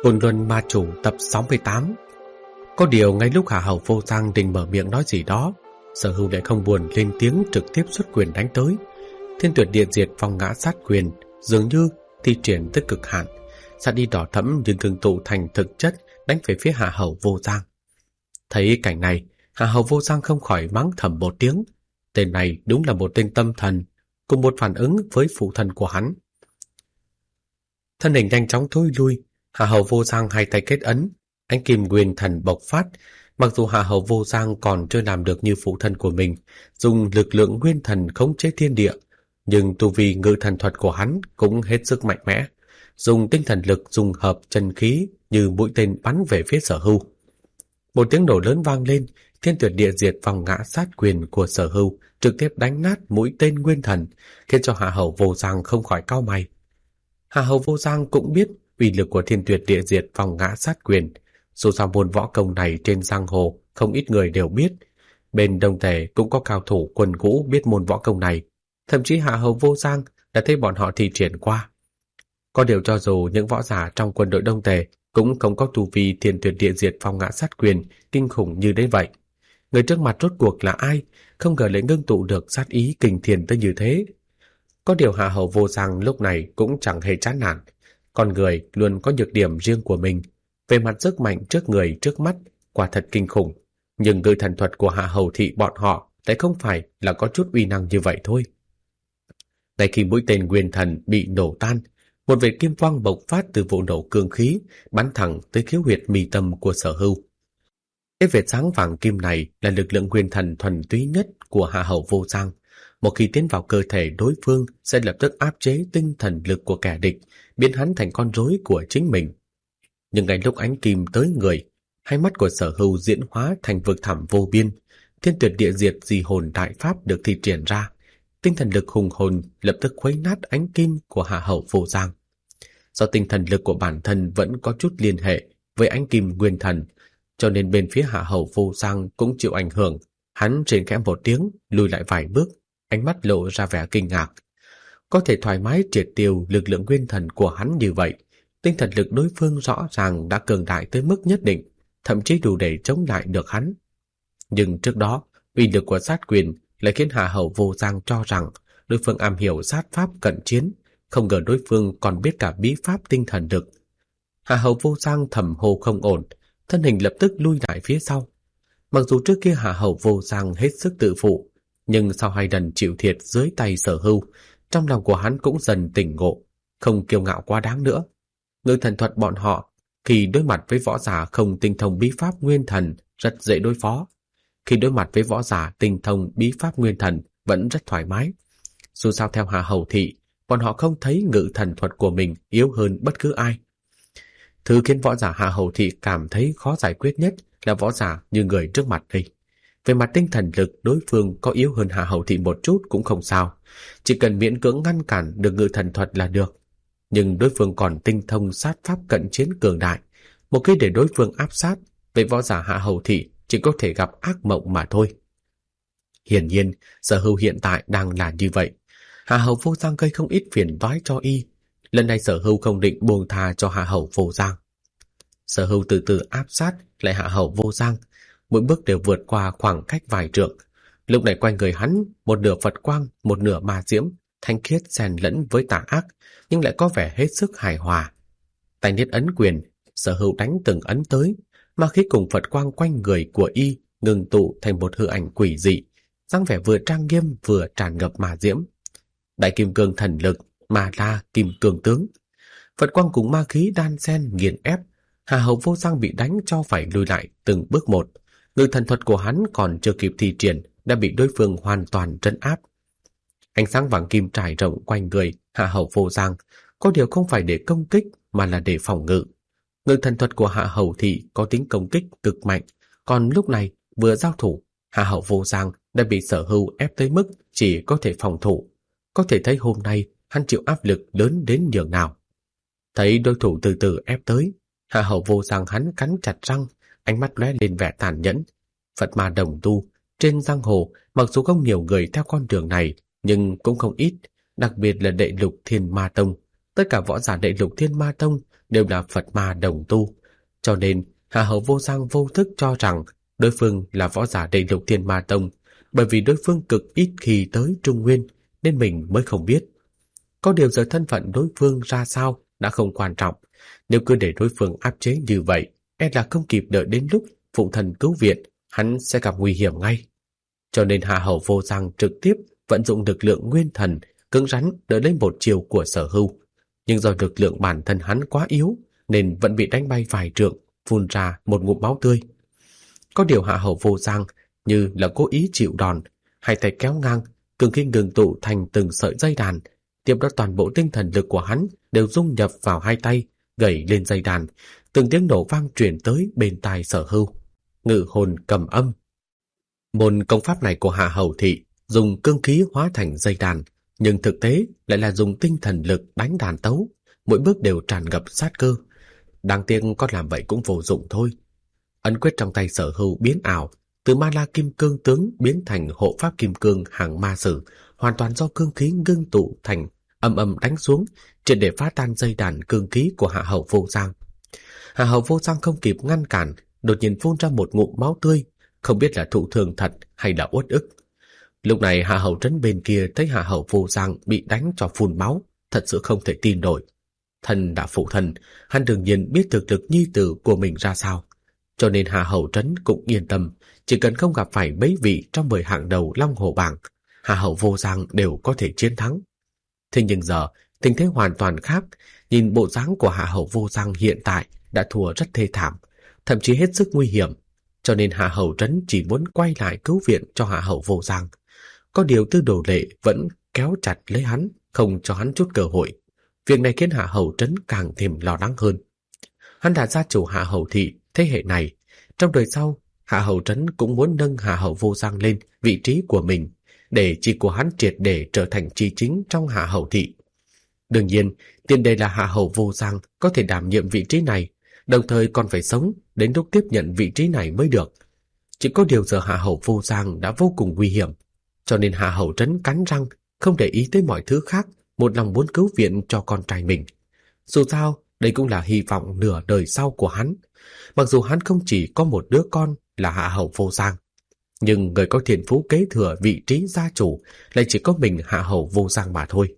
Côn Luân Ma Chủ tập 68. Có điều ngay lúc Hà Hầu Vô Giang định mở miệng nói gì đó, Sở Hưu lại không buồn lên tiếng, trực tiếp xuất quyền đánh tới. Thiên Tuyệt Địa Diệt Phong Ngã Sát Quyền dường như thi triển tới cực hạn, sát ý đỏ thẫm nhưng ngưng tụ thành thực chất đánh về phía Hà Hầu Vô Giang. Thấy cảnh này, Hà Hầu Vô Giang không khỏi mắng thầm một tiếng. Tên này đúng là một tên tâm thần, cùng một phản ứng với phụ thân của hắn. Thân hình nhanh chóng thối lui, Hà Hầu Vô Giang hai tay kết ấn, ánh kim nguyên thần bộc phát. Mặc dù Hà Hầu Vô Giang còn chưa làm được như phụ thân của mình, dùng lực lượng nguyên thần khống chế thiên địa, nhưng tu vi ngự thần thuật của hắn cũng hết sức mạnh mẽ, dùng tinh thần lực dung hợp chân khí như mũi tên bắn về phía Sở Hưu. Một tiếng nổ lớn vang lên, Thiên Tuyệt Địa Diệt Phong Ngã Sát Quyền của Sở Hưu trực tiếp đánh nát mũi tên nguyên thần, khiến cho Hà Hầu Vô Giang không khỏi cau mày. Hà Hầu Vô Giang cũng biết uy lực của Thiên Tuyệt Địa Diệt Phong Ngã Sát Quyền. Dù sao môn võ công này trên giang hồ không ít người đều biết, bên Đông Tề cũng có cao thủ quần ngũ biết môn võ công này, thậm chí Hà Hầu Vô Giang đã thấy bọn họ thi triển qua. Có điều cho dù những võ giả trong quân đội Đông Tề cũng không có tu vi Thiên Tuyệt Địa Diệt Phong Ngã Sát Quyền kinh khủng như đấy vậy. Người trước mặt rốt cuộc là ai, không ngờ lại ngưng tụ được sát ý kinh thiên tới như thế. Có điều Hà Hầu Vô Giang lúc này cũng chẳng hề chán nản. Con người luôn có nhược điểm riêng của mình. Về mặt sức mạnh trước người trước mắt, quả thật kinh khủng. Nhưng ngự thần thuật của Hạ Hầu thị bọn họ lại không phải là có chút uy năng như vậy thôi. Ngay khi mũi tên nguyên thần bị nổ tan, một vệt kim quang bộc phát từ vụ nổ cương khí, bắn thẳng tới khiếu huyệt mi tâm của Sở Hưu. Cái vệt sáng vàng kim này là lực lượng nguyên thần thuần túy nhất của Hạ Hầu Vô Giang. Một khi tiến vào cơ thể đối phương sẽ lập tức áp chế tinh thần lực của kẻ địch, biến hắn thành con rối của chính mình. Nhưng ngay lúc ánh kim tới người, hai mắt của Sở Hưu diễn hóa thành vực thẳm vô biên, Thiên Tuyệt Địa Diệt Di Hồn Đại Pháp được thi triển ra. Tinh thần lực hùng hồn lập tức khuấy nát ánh kim của Hạ Hầu Vô Giang. Do tinh thần lực của bản thân vẫn có chút liên hệ với ánh kim nguyên thần, cho nên bên phía Hạ Hầu Vô Giang cũng chịu ảnh hưởng. Hắn rên khẽ một tiếng, lùi lại vài bước, ánh mắt lộ ra vẻ kinh ngạc. Có thể thoải mái triệt tiêu lực lượng nguyên thần của hắn như vậy, tinh thần lực đối phương rõ ràng đã cường đại tới mức nhất định, thậm chí đủ để chống lại được hắn. Nhưng trước đó, uy lực của sát quyền lại khiến Hạ Hầu Vô Giang cho rằng đối phương am hiểu sát pháp cận chiến, không ngờ đối phương còn biết cả bí pháp tinh thần lực. Hạ Hầu Vô Giang thầm hô không ổn, thân hình lập tức lui lại phía sau. Mặc dù trước kia Hạ Hầu Vô Giang hết sức tự phụ, nhưng sau hai lần chịu thiệt dưới tay Sở Hưu, trong lòng của hắn cũng dần tỉnh ngộ, không kiêu ngạo quá đáng nữa. Ngự thần thuật bọn họ khi đối mặt với võ giả không tinh thông bí pháp nguyên thần rất dễ đối phó, khi đối mặt với võ giả tinh thông bí pháp nguyên thần vẫn rất thoải mái. Dù sao theo Hạ Hầu thị, bọn họ không thấy ngự thần thuật của mình yếu hơn bất cứ ai. Thứ khiến võ giả Hạ Hầu thị cảm thấy khó giải quyết nhất là võ giả như người trước mặt đây. Về mặt tinh thần lực, đối phương có yếu hơn Hạ Hầu thị một chút cũng không sao, chỉ cần miễn cưỡng ngăn cản được ngự thần thuật là được. Nhưng đối phương còn tinh thông sát pháp cận chiến cường đại, một khi để đối phương áp sát, vậy võ giả Hạ Hầu thị chỉ có thể gặp ác mộng mà thôi. Hiển nhiên, Sở Hưu hiện tại đang là như vậy. Hạ Hầu Vô Giang gây không ít phiền toái cho y. Lần này Sở Hưu không định buông tha cho Hạ Hầu Vô Giang. Sở Hưu từ từ áp sát lại Hạ Hầu Vô Giang, mỗi bước đều vượt qua khoảng cách vài trượng. Lúc này quanh người hắn, một nửa Phật quang, một nửa ma diễm, thanh khiết xen lẫn với tà ác, nhưng lại có vẻ hết sức hài hòa. Tay niết ấn quyền, Sở Hưu đánh từng ấn tới, mà khí cùng Phật quang quanh người của y ngừng tụ thành một hư ảnh quỷ dị, dáng vẻ vừa trang nghiêm vừa tràn ngập ma diễm. Đại kim cương thần lực, Ma La kim cương tướng. Phật quang cùng ma khí đan xen nghiền ép, Hạ Hầu Vô Giang bị đánh cho phải lùi lại từng bước một. Ngự thần thuật của hắn còn chưa kịp thi triển đã bị đối phương hoàn toàn trấn áp. Ánh sáng vàng kim trải rộng quanh người Hạ Hầu Vô Giang, có điều không phải để công kích mà là để phòng ngự. Ngự thần thuật của Hạ Hầu thị có tính công kích cực mạnh, còn lúc này vừa giao thủ, Hạ Hầu Vô Giang đã bị Sở Hưu ép tới mức chỉ có thể phòng thủ. Có thể thấy hôm nay hắn chịu áp lực lớn đến nhường nào. Thấy đối thủ từ từ ép tới, Hạ Hầu Vô Giang hắn cắn chặt răng, ánh mắt lóe lên vẻ tàn nhẫn. Phật ma đồng tu, trên giang hồ mặc dù không nhiều người theo con đường này, nhưng cũng không ít, đặc biệt là Đệ Lục Thiên Ma Tông. Tất cả võ giả Đệ Lục Thiên Ma Tông đều là Phật ma đồng tu, cho nên Hạ Hầu Vô Giang vô thức cho rằng đối phương là võ giả Đệ Lục Thiên Ma Tông, bởi vì đối phương cực ít khi tới Trung Nguyên nên mình mới không biết. Có điều giờ thân phận đối phương ra sao đã không quan trọng, nếu cứ để đối phương áp chế như vậy, e là không kịp đợi đến lúc phụ thần cứu viện, hắn sẽ gặp nguy hiểm ngay. Cho nên Hạ Hầu Vô Giang trực tiếp vận dụng lực lượng nguyên thần, cứng rắn đỡ lấy một chiều của Sở Hưu. Nhưng do lực lượng bản thân hắn quá yếu, nên vẫn bị đánh bay vài trượng, phun ra một ngụm máu tươi. Có điều Hạ Hầu Vô Giang như là cố ý chịu đòn, hai tay kéo ngang, cường khí ngừng tụ thành từng sợi dây đàn. Tiếp đó toàn bộ tinh thần lực của hắn đều dung nhập vào hai tay, gẩy lên dây đàn, từng tiếng nổ vang truyền tới bên tai Sở Hưu. Ngự hồn cầm âm. Môn công pháp này của Hạ Hầu Thị dùng cương khí hóa thành dây đàn, nhưng thực tế lại là dùng tinh thần lực đánh đàn tấu, mỗi bước đều tràn ngập sát cơ. Đáng tiếc có làm vậy cũng vô dụng thôi. Ấn quyết trong tay Sở Hưu biến ảo, từ Ma La Kim Cương tướng biến thành hộ pháp kim cương hàng ma sử, hoàn toàn do cương khí ngưng tụ thành, âm âm đánh xuống, triệt để phá tan dây đàn cương khí của Hạ Hầu Vô Giang. Hạ Hầu Vô Giang không kịp ngăn cản, đột nhiên phun ra một ngụm máu tươi, không biết là thụ thương thật hay là uất ức. Lúc này Hạ Hầu Trấn bên kia thấy Hạ Hầu Vô Giang bị đánh cho phun máu, thật sự không thể tin nổi. Thân đã phụ thân, hắn đương nhiên biết thực lực nhi tử của mình ra sao, cho nên Hạ Hầu Trấn cũng yên tâm, chỉ cần không gặp phải mấy vị trong 10 hạng đầu Long Hổ bảng, Hạ Hầu Vô Giang đều có thể chiến thắng. Thế nhưng giờ tình thế hoàn toàn khác, nhìn bộ dáng của Hạ Hầu Vô Giang hiện tại đã thua rất thê thảm, thậm chí hết sức nguy hiểm, cho nên Hạ Hầu Trấn chỉ muốn quay lại cứu viện cho Hạ Hầu Vô Giang. Có điều Tư Đồ Lệ vẫn kéo chặt lấy hắn, không cho hắn chút cơ hội. Việc này khiến Hạ Hầu Trấn càng thêm lo lắng hơn. Hắn là gia chủ Hạ Hầu Thị thế hệ này, trong đời sau Hạ Hầu Trấn cũng muốn nâng Hạ Hầu Vô Giang lên vị trí của mình, để chi của hắn triệt để trở thành chi chính trong Hạ Hầu Thị. Đương nhiên, tiền đề là Hạ Hầu Vô Giang có thể đảm nhiệm vị trí này, đồng thời còn phải sống đến lúc tiếp nhận vị trí này mới được. Chỉ có điều giờ Hạ Hầu Vô Giang đã vô cùng nguy hiểm, cho nên Hạ Hầu Trấn cắn răng, không để ý tới mọi thứ khác, một lòng muốn cứu viện cho con trai mình. Dù sao, đây cũng là hy vọng nửa đời sau của hắn. Mặc dù hắn không chỉ có một đứa con là Hạ Hầu Vô Giang, nhưng người có thiên phú kế thừa vị trí gia chủ lại chỉ có mình Hạ Hầu Vô Giang mà thôi.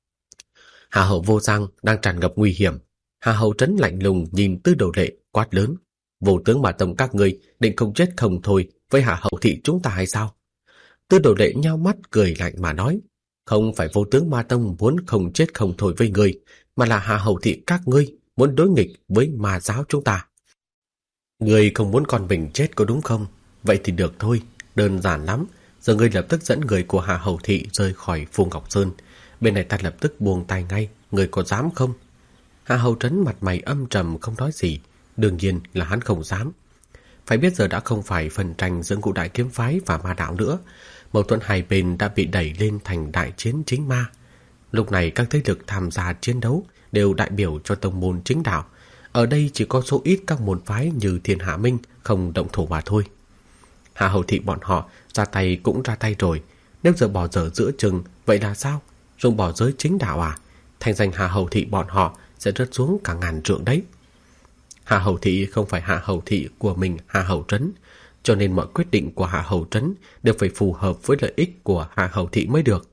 Hạ Hầu Vô Giang đang tràn ngập nguy hiểm. Hạ Hầu Trấn lạnh lùng nhìn Tư Đồ Lệ quát lớn: Vô tướng Ma Tông các ngươi định không chết không thôi với Hạ Hầu Thị chúng ta hay sao? Tư Đồ Lệ nhao mắt cười lạnh mà nói: Không phải Vô tướng Ma Tông muốn không chết không thôi với ngươi, mà là Hạ Hầu Thị các ngươi muốn đối nghịch với ma giáo chúng ta. Ngươi không muốn con mình chết có đúng không? Vậy thì được thôi, đơn giản lắm. Giờ ngươi lập tức dẫn người của Hạ Hầu Thị rời khỏi Phù Ngọc Sơn. Bên này ta lập tức buông tay ngay, ngươi có dám không? Hạ Hầu Trấn mặt mày âm trầm không nói gì. Đương nhiên là hắn không dám. Phải biết giờ đã không phải phần tranh giữa Ngũ Đại Kiếm Phái và ma đạo nữa. Mâu thuẫn hai bên đã bị đẩy lên thành đại chiến chính ma. Lúc này các thế lực tham gia chiến đấu đều đại biểu cho tông môn chính đạo. Ở đây chỉ có số ít các môn phái như Thiên Hạ Minh không động thủ mà thôi. Hạ Hầu Thị bọn họ ra tay cũng ra tay rồi. Nếu giờ bỏ dở giữa chừng, vậy là sao? Dùng bỏ giới chính đạo à? Thành danh Hạ Hầu Thị bọn họ sẽ rớt xuống cả ngàn trượng đấy. Hạ Hầu Thị không phải Hạ Hầu Thị của mình Hạ Hầu Trấn, cho nên mọi quyết định của Hạ Hầu Trấn đều phải phù hợp với lợi ích của Hạ Hầu Thị mới được.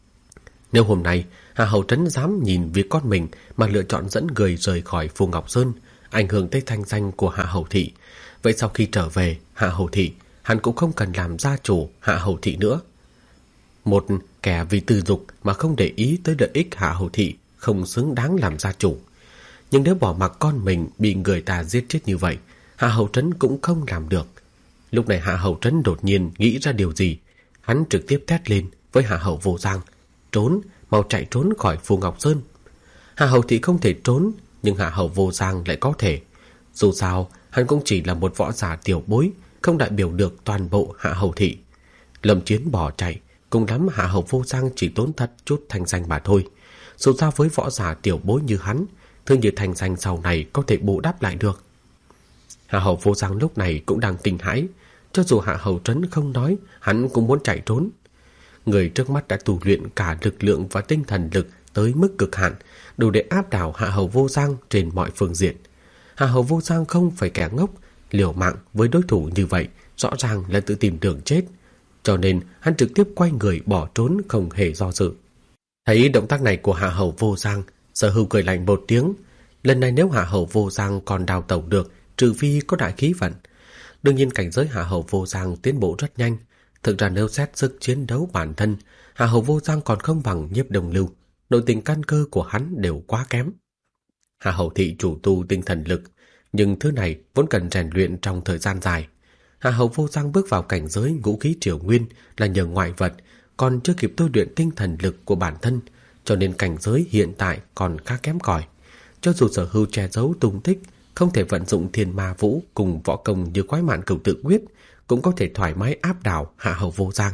Nếu hôm nay Hạ Hầu Trấn dám nhìn việc con mình mà lựa chọn dẫn người rời khỏi Phù Ngọc Sơn, ảnh hưởng tới thanh danh của Hạ Hầu Thị, vậy sau khi trở về Hạ Hầu Thị, hắn cũng không cần làm gia chủ Hạ Hầu Thị nữa. Một kẻ vì tư dục mà không để ý tới lợi ích Hạ Hầu Thị không xứng đáng làm gia chủ. Nhưng nếu bỏ mặc con mình bị người ta giết chết như vậy, Hạ Hầu Trấn cũng không làm được. Lúc này Hạ Hầu Trấn đột nhiên nghĩ ra điều gì, hắn trực tiếp thét lên với Hạ Hầu Vô Giang: Trốn, mau chạy trốn khỏi Phù Ngọc Sơn. Hạ Hầu Thị không thể trốn, nhưng Hạ Hầu Vô Giang lại có thể. Dù sao, hắn cũng chỉ là một võ giả tiểu bối, không đại biểu được toàn bộ Hạ Hầu Thị. Lâm chiến bỏ chạy, cùng lắm Hạ Hầu Vô Giang chỉ tốn thất chút thanh danh mà thôi. Dù sao với võ giả tiểu bối như hắn, thương như thanh danh sau này có thể bù đắp lại được. Hạ Hầu Vô Giang lúc này cũng đang kinh hãi. Cho dù Hạ Hầu Trấn không nói, hắn cũng muốn chạy trốn. Người trước mắt đã tu luyện cả lực lượng và tinh thần lực tới mức cực hạn, đủ để áp đảo Hạ Hầu Vô Giang trên mọi phương diện. Hạ Hầu Vô Giang không phải kẻ ngốc, liều mạng với đối thủ như vậy rõ ràng là tự tìm đường chết, cho nên hắn trực tiếp quay người bỏ trốn không hề do dự. Thấy động tác này của Hạ Hầu Vô Giang, Sở Hưu cười lạnh một tiếng. Lần này nếu Hạ Hầu Vô Giang còn đào tẩu được, trừ phi có đại khí vận. Đương nhiên cảnh giới Hạ Hầu Vô Giang tiến bộ rất nhanh. Thực ra nếu xét sức chiến đấu bản thân, Hạ Hầu Vô Giang còn không bằng Nhiếp Đồng Lưu. Nội tình căn cơ của hắn đều quá kém. Hạ Hầu Thị chủ tu tinh thần lực, nhưng thứ này vốn cần rèn luyện trong thời gian dài. Hạ Hầu Vô Giang bước vào cảnh giới ngũ khí triều nguyên là nhờ ngoại vật, còn chưa kịp tôi luyện tinh thần lực của bản thân, cho nên cảnh giới hiện tại còn khá kém cỏi. Cho dù Sở Hưu che giấu tung tích, không thể vận dụng Thiên Ma Vũ cùng võ công như Quái Mạn Cửu Tự Quyết, cũng có thể thoải mái áp đảo Hạ Hầu Vô Giang.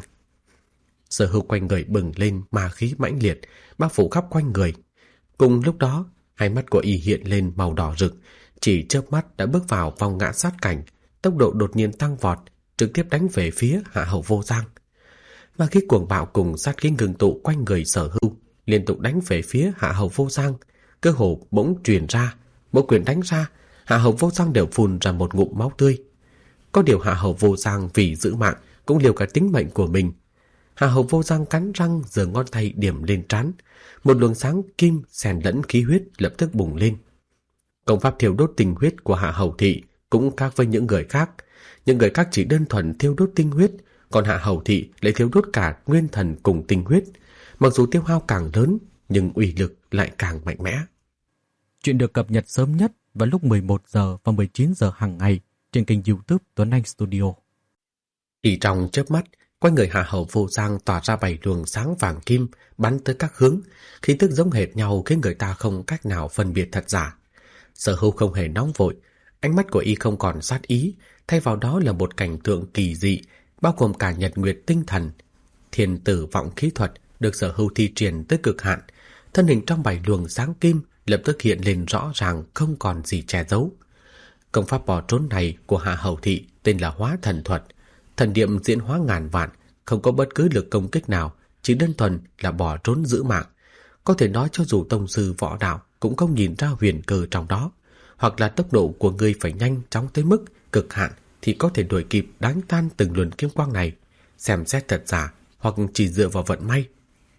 Sở Hưu quanh người bừng lên ma khí mãnh liệt, bao phủ khắp quanh người. Cùng lúc đó, hai mắt của y hiện lên màu đỏ rực, chỉ chớp mắt đã bước vào vòng ngã sát cảnh, tốc độ đột nhiên tăng vọt, trực tiếp đánh về phía Hạ Hầu Vô Giang. Ma khí cuồng bạo cùng sát khí ngừng tụ quanh người Sở Hưu, liên tục đánh về phía Hạ Hầu Vô Giang. Cơ hồ bỗng truyền ra, mỗi quyền đánh ra, Hạ Hầu Vô Giang đều phun ra một ngụm máu tươi. Có điều Hạ Hầu Vô Giang vì giữ mạng cũng liều cả tính mệnh của mình. Hạ Hầu Vô Giang cắn răng giơ ngón tay điểm lên trán, một luồng sáng kim xen lẫn khí huyết lập tức bùng lên. Công pháp thiêu đốt tinh huyết của Hạ Hầu Thị cũng khác với những người khác. Những người khác chỉ đơn thuần thiêu đốt tinh huyết, còn Hạ Hầu Thị lại thiêu đốt cả nguyên thần cùng tinh huyết. Mặc dù tiêu hao càng lớn, nhưng uy lực lại càng mạnh mẽ. Chuyện được cập nhật sớm nhất vào lúc 11 giờ và 19 giờ hàng ngày trên kênh YouTube Tuấn Anh Studio. Chỉ trong chớp mắt, quanh người Hạ Hầu Vô Giang tỏa ra 7 luồng sáng vàng kim bắn tới các hướng, khí tức giống hệt nhau khiến người ta không cách nào phân biệt thật giả. Sở Hưu không hề nóng vội, ánh mắt của y không còn sát ý, thay vào đó là một cảnh tượng kỳ dị, bao gồm cả nhật nguyệt tinh thần. Thiên tử vọng khí thuật được Sở Hưu thi triển tới cực hạn, thân hình trong 7 luồng sáng kim lập tức hiện lên rõ ràng, không còn gì che giấu. Công pháp bỏ trốn này của Hạ Hầu Thị tên là Hóa Thần Thuật, thần niệm diễn hóa ngàn vạn, không có bất cứ lực công kích nào, chỉ đơn thuần là bỏ trốn giữ mạng. Có thể nói cho dù tông sư võ đạo cũng không nhìn ra huyền cơ trong đó, hoặc là tốc độ của ngươi phải nhanh chóng tới mức cực hạn thì có thể đuổi kịp đánh tan từng luồng kiếm quang này. Xem xét thật giả hoặc chỉ dựa vào vận may.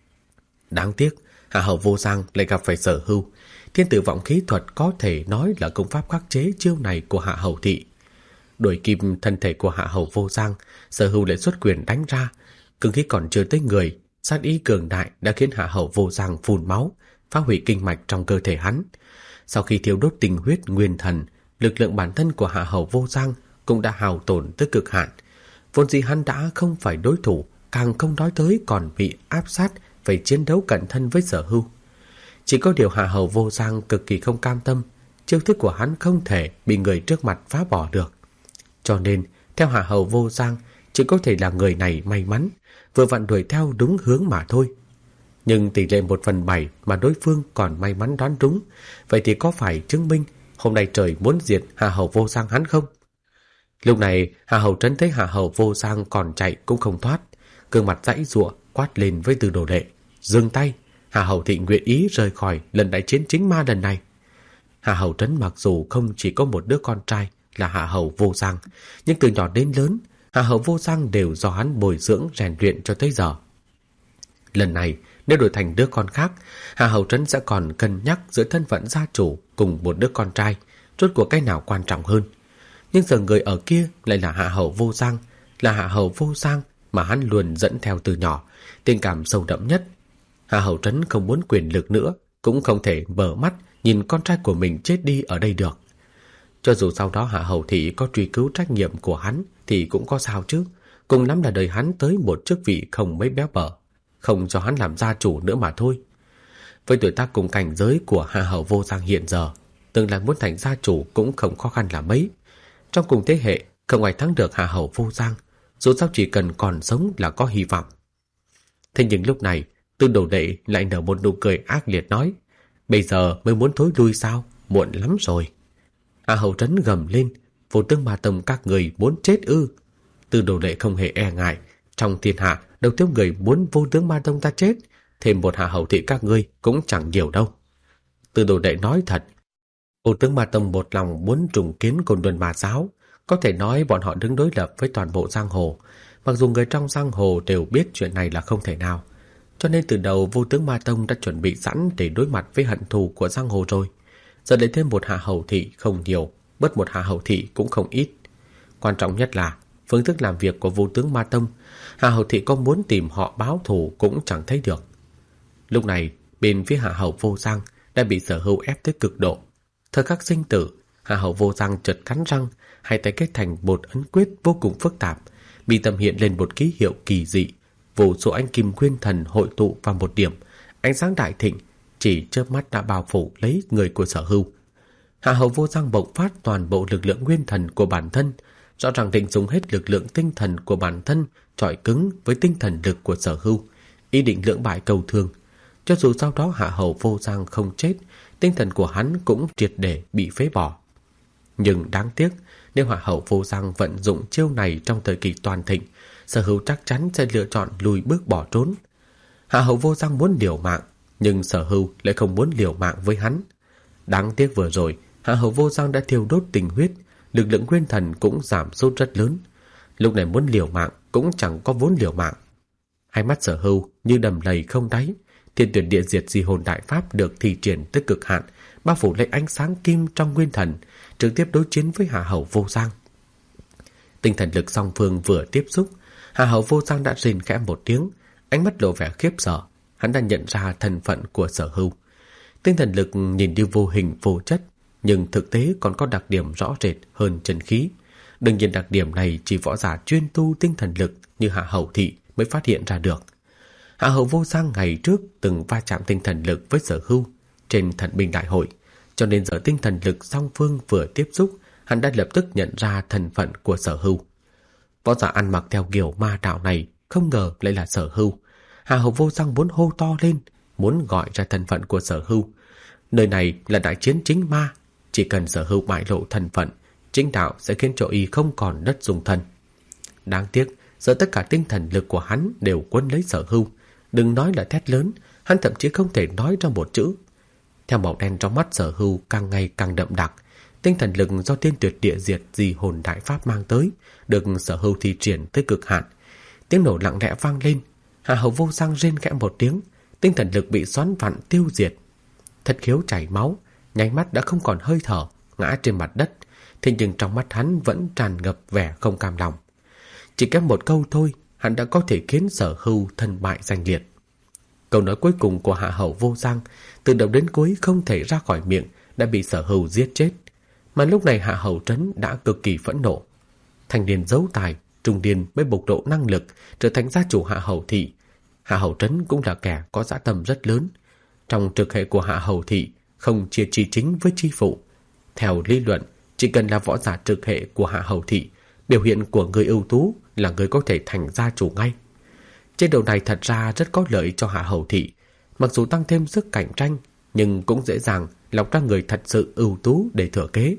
Đáng tiếc, Hạ Hầu Vô Giang lại gặp phải Sở Hưu. Thiên tử vọng khí thuật có thể nói là công pháp khắc chế chiêu này của Hạ Hầu Thị. Đuổi kịp thân thể của Hạ Hầu Vô Giang, Sở Hưu lại xuất quyền đánh ra. Cương khí còn chưa tới người, sát ý cường đại đã khiến Hạ Hầu Vô Giang phun máu, phá hủy kinh mạch trong cơ thể hắn. Sau khi thiêu đốt tinh huyết nguyên thần, lực lượng bản thân của Hạ Hầu Vô Giang cũng đã hao tổn tới cực hạn. Vốn dĩ hắn đã không phải đối thủ, càng không nói tới còn bị áp sát phải chiến đấu cận thân với Sở Hưu. Chỉ có điều Hạ Hầu Vô Giang cực kỳ không cam tâm, chiêu thức của hắn không thể bị người trước mặt phá bỏ được. Cho nên, theo Hạ Hầu Vô Giang, chỉ có thể là người này may mắn, vừa vặn đuổi theo đúng hướng mà thôi. Nhưng tỷ lệ 1/7 mà đối phương còn may mắn đoán đúng, vậy thì có phải chứng minh hôm nay trời muốn diệt Hạ Hầu Vô Giang hắn không? Lúc này, Hạ Hầu Trấn thấy Hạ Hầu Vô Giang còn chạy cũng không thoát, gương mặt giãy giụa quát lên với Từ Đồ Đệ: "Dừng tay!" Hạ Hầu Thị nguyện ý rời khỏi lần đại chiến chính ma lần này. Hạ Hầu Trấn mặc dù không chỉ có một đứa con trai là Hạ Hầu Vô Giang, nhưng từ nhỏ đến lớn, Hạ Hầu Vô Giang đều do hắn bồi dưỡng rèn luyện cho tới giờ. Lần này, nếu đổi thành đứa con khác, Hạ Hầu Trấn sẽ còn cân nhắc giữa thân phận gia chủ cùng một đứa con trai, rốt cuộc cái nào quan trọng hơn. Nhưng giờ người ở kia lại là Hạ Hầu Vô Giang, là Hạ Hầu Vô Giang mà hắn luôn dẫn theo từ nhỏ, tình cảm sâu đậm nhất. Hạ Hầu Trấn không muốn quyền lực nữa, cũng không thể mở mắt nhìn con trai của mình chết đi ở đây được. Cho dù sau đó Hạ Hầu Thị có truy cứu trách nhiệm của hắn thì cũng có sao chứ, cùng lắm là đời hắn tới một chức vị không mấy béo bở, không cho hắn làm gia chủ nữa mà thôi. Với tuổi tác cùng cảnh giới của Hạ Hầu Vô Giang hiện giờ, tương lai muốn thành gia chủ cũng không khó khăn là mấy. Trong cùng thế hệ, không ai thắng được Hạ Hầu Vô Giang, dù sao chỉ cần còn sống là có hy vọng. Thế nhưng lúc này, Từ Đồ Đệ lại nở một nụ cười ác liệt nói: "Bây giờ mới muốn thối lui sao? Muộn lắm rồi." Hạ Hầu Trấn gầm lên: "Vô Tướng Ma Tông các người muốn chết ư?" Từ Đồ Đệ không hề e ngại, trong thiên hạ đâu thiếu người muốn Vô Tướng Ma Tông ta chết. thêm một hạ hầu thị các ngươi cũng chẳng nhiều đâu. Tư đồ đệ nói thật. Vô tướng Ma Tông một lòng muốn trùng kiến Côn Luân Ma Giáo, có thể nói bọn họ đứng đối lập với toàn bộ giang hồ. Mặc dù người trong giang hồ đều biết chuyện này là không thể nào, cho nên từ đầu Vô tướng Ma Tông đã chuẩn bị sẵn để đối mặt với hận thù của giang hồ rồi. Giờ lấy thêm một hạ hầu thị không nhiều, bớt một hạ hầu thị cũng không ít. Quan trọng nhất là phương thức làm việc của Vô tướng Ma Tông. Hạ hầu thị có muốn tìm họ báo thù cũng chẳng thấy được. Lúc này bên phía hạ hầu Vô Giang đã bị Sở Hưu ép tới cực độ. Thời khắc sinh tử, hạ hầu Vô Giang chợt cắn răng, hai tay kết thành một ấn quyết vô cùng phức tạp, bị tâm hiện lên một ký hiệu kỳ dị. Vô số ánh kim nguyên thần hội tụ vào một điểm, ánh sáng đại thịnh chỉ chớp mắt đã bao phủ lấy người của Sở Hưu. Hạ hầu Vô Giang bộc phát toàn bộ lực lượng nguyên thần của bản thân, rõ ràng định dùng hết lực lượng tinh thần của bản thân chọi cứng với tinh thần lực của Sở Hưu, ý định lưỡng bại cầu thương. Cho dù sau đó hạ hầu Vô Giang không chết, tinh thần của hắn cũng triệt để bị phế bỏ. Nhưng đáng tiếc, nếu hạ hầu Vô Giang vận dụng chiêu này trong thời kỳ toàn thịnh, Sở Hưu chắc chắn sẽ lựa chọn lùi bước bỏ trốn. Hạ hầu Vô Giang muốn liều mạng, nhưng Sở Hưu lại không muốn liều mạng với hắn. Đáng tiếc vừa rồi, hạ hầu Vô Giang đã thiêu đốt tình huyết, lực lượng nguyên thần cũng giảm sút rất lớn. Lúc này muốn liều mạng cũng chẳng có vốn liều mạng. Hai mắt Sở Hưu như đầm lầy không đáy, Thiên Tuyệt Địa Diệt Di Hồn Đại Pháp được thi triển tới cực hạn, bao phủ lấy ánh sáng kim trong nguyên thần, trực tiếp đối chiến với hạ hầu Vô Giang. Tinh thần lực song phương vừa tiếp xúc, hạ hầu Vô Giang đã rên khẽ một tiếng, ánh mắt lộ vẻ khiếp sợ. Hắn đã nhận ra thân phận của Sở Hưu. Tinh thần lực nhìn như vô hình vô chất, nhưng thực tế còn có đặc điểm rõ rệt hơn chân khí. Đương nhiên đặc điểm này chỉ võ giả chuyên tu tinh thần lực như hạ hầu thị mới phát hiện ra được. Hạ hầu Vô Giang ngày trước từng va chạm tinh thần lực với Sở Hưu trên thần binh đại hội, cho nên giờ tinh thần lực song phương vừa tiếp xúc, hắn đã lập tức nhận ra thân phận của Sở Hưu. Võ giả ăn mặc theo kiểu ma đạo này không ngờ lại là Sở Hưu. Hạ hầu Vô Giang muốn hô to lên, muốn gọi ra thân phận của Sở Hưu. Nơi này là đại chiến chính ma, chỉ cần Sở Hưu bại lộ thân phận, chính đạo sẽ khiến cho y không còn đất dung thân. Đáng tiếc, giờ tất cả tinh thần lực của hắn đều quấn lấy Sở Hưu. Đừng nói là thét lớn, hắn thậm chí không thể nói ra một chữ. Theo màu đen trong mắt Sở Hưu càng ngày càng đậm đặc, tinh thần lực do Thiên Tuyệt Địa Diệt Di Hồn Đại Pháp mang tới được Sở Hưu thi triển tới cực hạn. Tiếng nổ lặng lẽ vang lên, hạ hầu Vô Giang rên khẽ một tiếng, tinh thần lực bị xoắn vặn tiêu diệt. Thất khiếu chảy máu, nháy mắt đã không còn hơi thở, ngã trên mặt đất. Thế nhưng trong mắt hắn vẫn tràn ngập vẻ không cam lòng. Chỉ kém một câu thôi, hắn đã có thể khiến Sở Hưu thân bại danh liệt. Câu nói cuối cùng của hạ hầu Vô Giang từ đầu đến cuối không thể ra khỏi miệng đã bị Sở Hưu giết chết. Mà lúc này hạ hầu Trấn đã cực kỳ phẫn nộ. Thanh niên giấu tài, trung niên mới bộc lộ năng lực, trở thành gia chủ hạ hầu thị. Hạ hầu Trấn cũng là kẻ có dã tâm rất lớn. Trong trực hệ của hạ hầu thị không chia chi chính với chi phụ. Theo lý luận, chỉ cần là võ giả trực hệ của hạ hầu thị, biểu hiện của người ưu tú là người có thể thành gia chủ ngay. Chế độ này thật ra rất có lợi cho hạ hầu thị, mặc dù tăng thêm sức cạnh tranh, nhưng cũng dễ dàng lọc ra người thật sự ưu tú để thừa kế.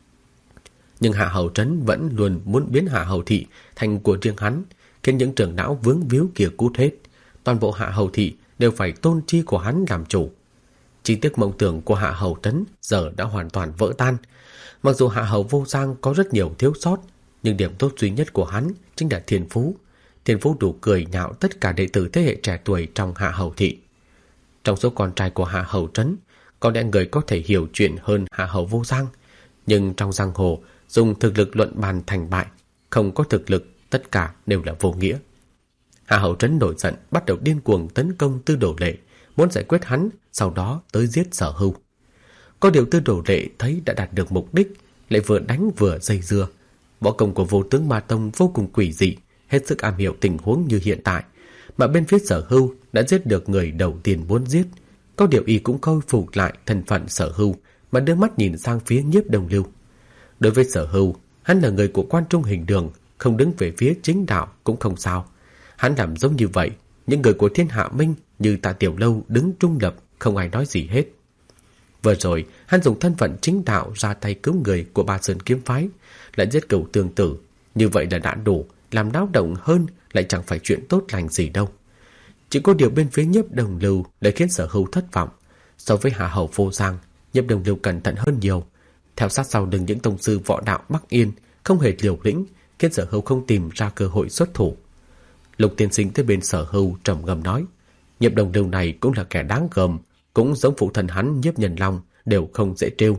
Nhưng hạ hầu Trấn vẫn luôn muốn biến hạ hầu thị thành của riêng hắn, khiến những trưởng não vướng víu kia cút hết. Toàn bộ hạ hầu thị đều phải tôn chi của hắn làm chủ. Chi tiết mộng tưởng của hạ hầu Trấn giờ đã hoàn toàn vỡ tan. Mặc dù hạ hầu Vô Giang có rất nhiều thiếu sót, nhưng điểm tốt duy nhất của hắn chính là thiên phú. Thiên phú đủ cười nhạo tất cả đệ tử thế hệ trẻ tuổi trong hạ hầu thị. Trong số con trai của hạ hầu Trấn, có lẽ người có thể hiểu chuyện hơn hạ hầu Vô Giang. Nhưng trong giang hồ, dùng thực lực luận bàn thành bại, không có thực lực tất cả đều là vô nghĩa. Hạ hầu Trấn nổi giận, bắt đầu điên cuồng tấn công Tư Đồ Lệ, muốn giải quyết hắn, sau đó tới giết Sở Hưu. Có điều Tư Đồ Lệ thấy đã đạt được mục đích, lại vừa đánh vừa dây dưa. Võ công của Vô Tướng Ma Tông vô cùng quỷ dị, hết sức am hiểu tình huống như hiện tại. Mà bên phía Sở Hưu đã giết được người đầu tiên muốn giết. Có điều y cũng khôi phục lại thân phận Sở Hưu, mà đưa mắt nhìn sang phía Nhiếp Đồng Lưu. Đối với Sở Hưu, hắn là người của Quan Trung Hình Đường, không đứng về phía chính đạo cũng không sao. Hắn làm giống như vậy, những người của Thiên Hạ Minh như Tạ Tiểu Lâu đứng trung lập, không ai nói gì hết. Vừa rồi, hắn dùng thân phận chính đạo ra tay cứu người của Ba Sơn kiếm phái, lại giết Cửu Tương Tử, như vậy là đã đủ, làm náo động hơn lại chẳng phải chuyện tốt lành gì đâu. Chỉ có điều bên phía Nhiếp Đồng Lưu lại khiến Sở Hưu thất vọng. So với Hạ Hầu Vô Giang, Nhiếp Đồng Lưu cẩn thận hơn nhiều. Theo sát sau lưng những tông sư võ đạo Bắc Yên, không hề liều lĩnh, khiến Sở Hưu không tìm ra cơ hội xuất thủ. Lục tiên sinh tới bên Sở Hưu trầm ngâm nói, Nhiếp Đồng Lưu này cũng là kẻ đáng gờm, cũng giống phụ thân hắn Nhiếp Nhân Long, đều không dễ trêu.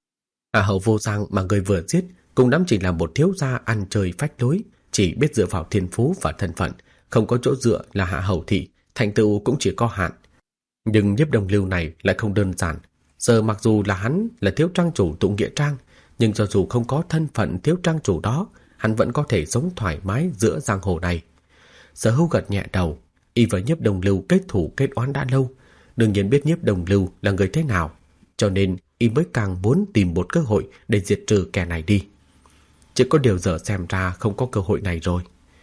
Hạ Hầu Vô Giang mà người vừa giết cùng lắm chỉ là một thiếu gia ăn chơi phách lối, chỉ biết dựa vào thiên phú và thân phận, không có chỗ dựa là Hạ Hầu thị, thành tựu cũng chỉ có hạn. Nhưng Nhiếp Đồng Lưu này lại không đơn giản. Giờ mặc dù là hắn là thiếu trang chủ tụ nghĩa trang, nhưng cho dù không có thân phận thiếu trang chủ đó, hắn vẫn có thể sống thoải mái giữa giang hồ này. Sở Hưu gật nhẹ đầu, y với Nhiếp Đồng Lưu kết thủ kết oán đã lâu, đương nhiên biết Nhiếp Đồng Lưu là người thế nào, cho nên y mới càng muốn tìm một cơ hội để diệt trừ kẻ này đi. Chỉ có điều giờ xem ra không có cơ hội này rồi.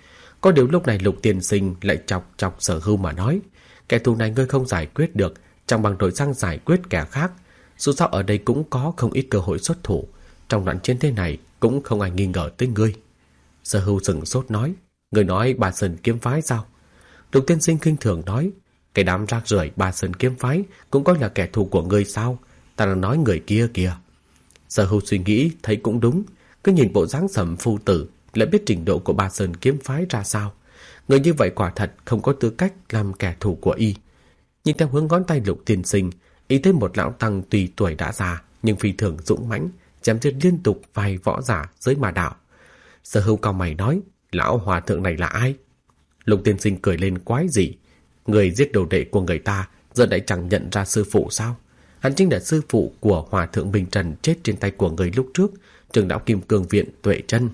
Có điều lúc này Lục tiên sinh lại chọc Sở Hưu mà nói, kẻ thù này ngươi không giải quyết được, chẳng bằng đổi sang giải quyết kẻ khác. Dù sao ở đây cũng có không ít cơ hội xuất thủ, trong đoạn chiến thế này cũng không ai nghi ngờ tới ngươi. Sở Hưu sững sốt nói, ngươi nói Ba Sơn kiếm phái sao? Lục tiên sinh khinh thường nói, cái đám rác rưởi Ba Sơn kiếm phái cũng coi là kẻ thù của ngươi sao? Ta đang nói người kia kìa. Sở Hưu suy nghĩ thấy cũng đúng, cứ nhìn bộ dáng Sầm phu tử lại biết trình độ của Ba Sơn kiếm phái ra sao. Người như vậy quả thật không có tư cách làm kẻ thù của y. Nhưng theo hướng ngón tay Lục tiên sinh, y thấy một lão tăng tùy tuổi đã già nhưng phi thường dũng mãnh, chém giết liên tục vài võ giả giới ma đạo. Sở Hưu cau mày nói, lão hòa thượng này là ai? Lục tiên sinh cười lên quái dị, người giết đồ đệ của người ta giờ lại chẳng nhận ra sư phụ sao? Hắn chính là sư phụ của hòa thượng Bình Trần chết trên tay của người lúc trước, trưởng lão Kim Cương viện Tuệ Chân.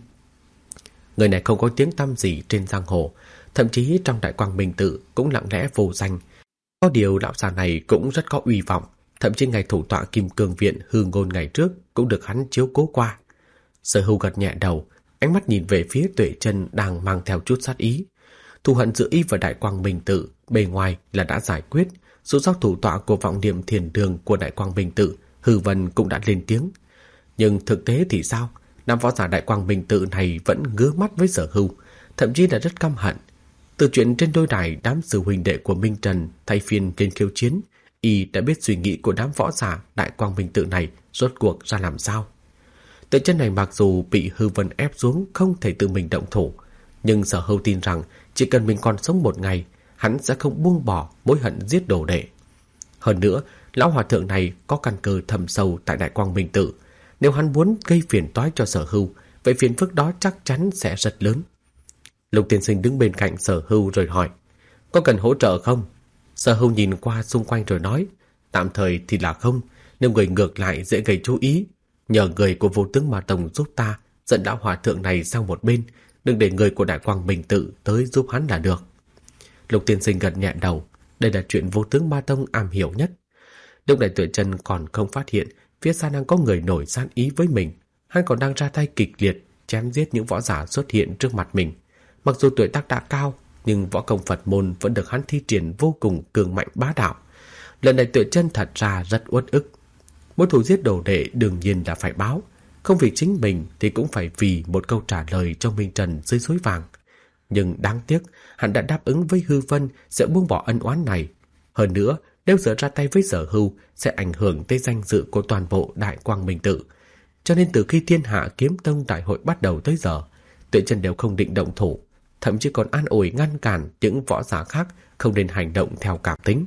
Người này không có tiếng tăm gì trên giang hồ, thậm chí trong Đại Quang Minh Tự cũng lặng lẽ vô danh. Có điều lão già này cũng rất có uy vọng, thậm chí ngày thủ tọa Kim Cương viện hư ngôn ngày trước cũng được hắn chiếu cố qua. Sở Hưu gật nhẹ đầu, ánh mắt nhìn về phía Tuệ Chân đang mang theo chút sát ý. Thù hận giữa y và Đại Quang Minh Tự bề ngoài là đã giải quyết, dù sao thủ tọa của vọng niệm thiền đường của Đại Quang Minh Tự, Hư Vân cũng đã lên tiếng. Nhưng thực tế thì sao? Nam võ giả Đại Quang Minh Tự này vẫn ngứa mắt với Sở Hưu, thậm chí là rất căm hận. Từ chuyện trên đôi đài đám sư huynh đệ của Minh Trần thay phiên lên khiêu chiến, y đã biết suy nghĩ của đám võ giả Đại Quang Minh Tự này rốt cuộc ra làm sao. Tuệ Chân này mặc dù bị Hư Vân ép xuống không thể tự mình động thủ, nhưng Sở Hưu tin rằng chỉ cần mình còn sống một ngày, hắn sẽ không buông bỏ mối hận giết đồ đệ. Hơn nữa, lão hòa thượng này có căn cơ thâm sâu tại Đại Quang Minh Tự. Nếu hắn muốn gây phiền toái cho Sở Hưu, vậy phiền phức đó chắc chắn sẽ rất lớn. Lục tiên sinh đứng bên cạnh Sở Hưu rồi hỏi, có cần hỗ trợ không? Sở Hưu nhìn qua xung quanh rồi nói, tạm thời thì là không, nếu người ngược lại dễ gây chú ý. Nhờ người của Vô Tướng Ma Tông giúp ta dẫn lão hòa thượng này sang một bên, đừng để người của Đại Quang Minh Tự tới giúp hắn là được. Lục tiên sinh gật nhẹ đầu, đây là chuyện Vô Tướng Ma Tông am hiểu nhất. Lúc này Tuệ Chân còn không phát hiện phía xa đang có người nổi sát ý với mình, hắn còn đang ra tay kịch liệt chém giết những võ giả xuất hiện trước mặt mình. Mặc dù tuổi tác đã cao, nhưng võ công Phật môn vẫn được hắn thi triển vô cùng cường mạnh bá đạo. Lần này Tuệ Chân thật ra rất uất ức. Mối thù giết đồ đệ đương nhiên là phải báo, không vì chính mình thì cũng phải vì một câu trả lời cho Minh Trần dưới suối vàng. Nhưng đáng tiếc, hắn đã đáp ứng với Hư Vân sẽ buông bỏ ân oán này. Hơn nữa, nếu giờ ra tay với Sở Hưu sẽ ảnh hưởng tới danh dự của toàn bộ Đại Quang Minh Tự. Cho nên từ khi Thiên Hạ Kiếm Tông đại hội bắt đầu tới giờ, Tuệ Chân đều không định động thủ, thậm chí còn an ủi ngăn cản những võ giả khác không nên hành động theo cảm tính.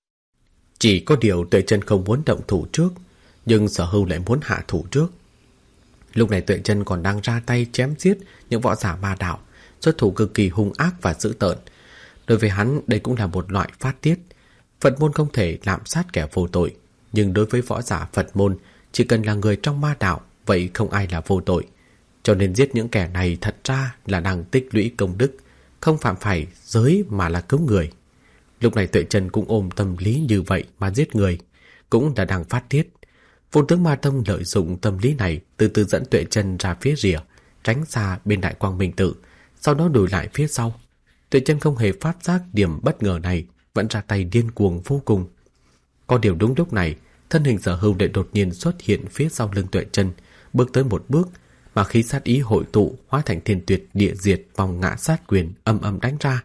Chỉ có điều Tuệ Chân không muốn động thủ trước, nhưng Sở Hưu lại muốn hạ thủ trước. Lúc này Tuệ Chân còn đang ra tay chém giết những võ giả ma đạo, xuất thủ cực kỳ hung ác và dữ tợn. Đối với hắn, đây cũng là một loại phát tiết. Phật môn không thể lạm sát kẻ vô tội, nhưng đối với võ giả Phật môn, chỉ cần là người trong ma đạo, vậy không ai là vô tội. Cho nên giết những kẻ này thật ra là đang tích lũy công đức, không phạm phải giới mà là cứu người. Lúc này Tuệ Chân cũng ôm tâm lý như vậy mà giết người, cũng là đang phát tiết. Vô Tướng Ma Tông lợi dụng tâm lý này, từ từ dẫn Tuệ Chân ra phía rìa, tránh xa bên Đại Quang Minh Tự, sau đó lùi lại phía sau. Tuệ Chân không hề phát giác điểm bất ngờ này, vẫn ra tay điên cuồng vô cùng. Có điều đúng lúc này, thân hình Sở Hưu lại đột nhiên xuất hiện phía sau lưng Tuệ Chân, bước tới một bước, mà khí sát ý hội tụ hóa thành Thiên Tuyệt Địa Diệt vòng ngã sát quyền âm âm đánh ra.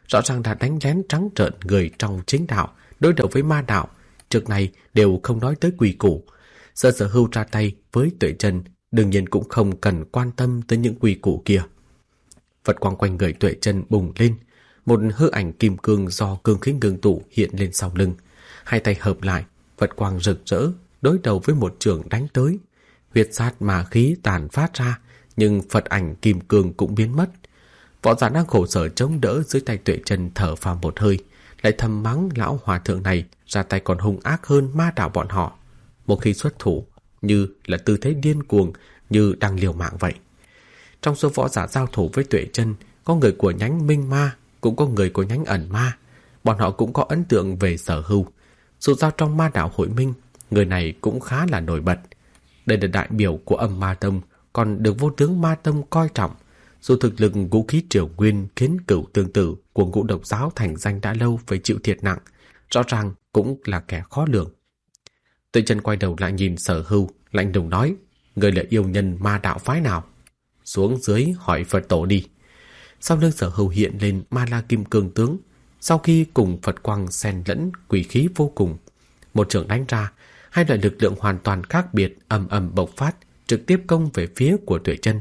rõ ràng đã đánh lén trắng trợn người trong chính đạo đối đầu với ma đạo, trước này đều không nói tới quy củ. Sở Hưu ra tay với Tuệ Chân, đương nhiên cũng không cần quan tâm tới những quy củ kia. Phật quang quanh người Tuệ Chân bùng lên, một hư ảnh kim cương do cương khí ngưng tụ hiện lên sau lưng, hai tay hợp lại, Phật quang rực rỡ đối đầu với một trường đánh tới. Huyết sát ma khí tàn phát ra, nhưng Phật ảnh kim cương cũng biến mất. Võ giả đang khổ sở chống đỡ dưới tay Tuệ Chân thở phào một hơi, lại thầm mắng lão hòa thượng này ra tay còn hung ác hơn ma đạo bọn họ. Một khi xuất thủ, như là tư thế điên cuồng, như đang liều mạng vậy. Trong số võ giả giao thủ với Tuệ Chân, có người của nhánh Minh Ma, cũng có người của nhánh Ẩn Ma. Bọn họ cũng có ấn tượng về Sở Hưu. Dù sao trong ma đạo hội minh, người này cũng khá là nổi bật. Đây là đại biểu của Âm Ma Tông, còn được Vô Tướng Ma Tông coi trọng. Dù thực lực vũ khí Triều Nguyên khiến Cửu Tương Tử của Ngũ Độc giáo thành danh đã lâu phải chịu thiệt nặng, rõ ràng cũng là kẻ khó lường. Tuệ Chân quay đầu lại nhìn Sở Hưu, lạnh lùng nói: "Người là yêu nhân ma đạo phái nào? Xuống dưới hỏi Phật tổ đi." Sau lưng Sở Hưu hiện lên Ma La Kim Cương tướng, sau khi cùng Phật quang xen lẫn quỷ khí vô cùng, một trường đánh ra, hai loại lực lượng hoàn toàn khác biệt ầm ầm bộc phát, trực tiếp công về phía của Tuệ Chân.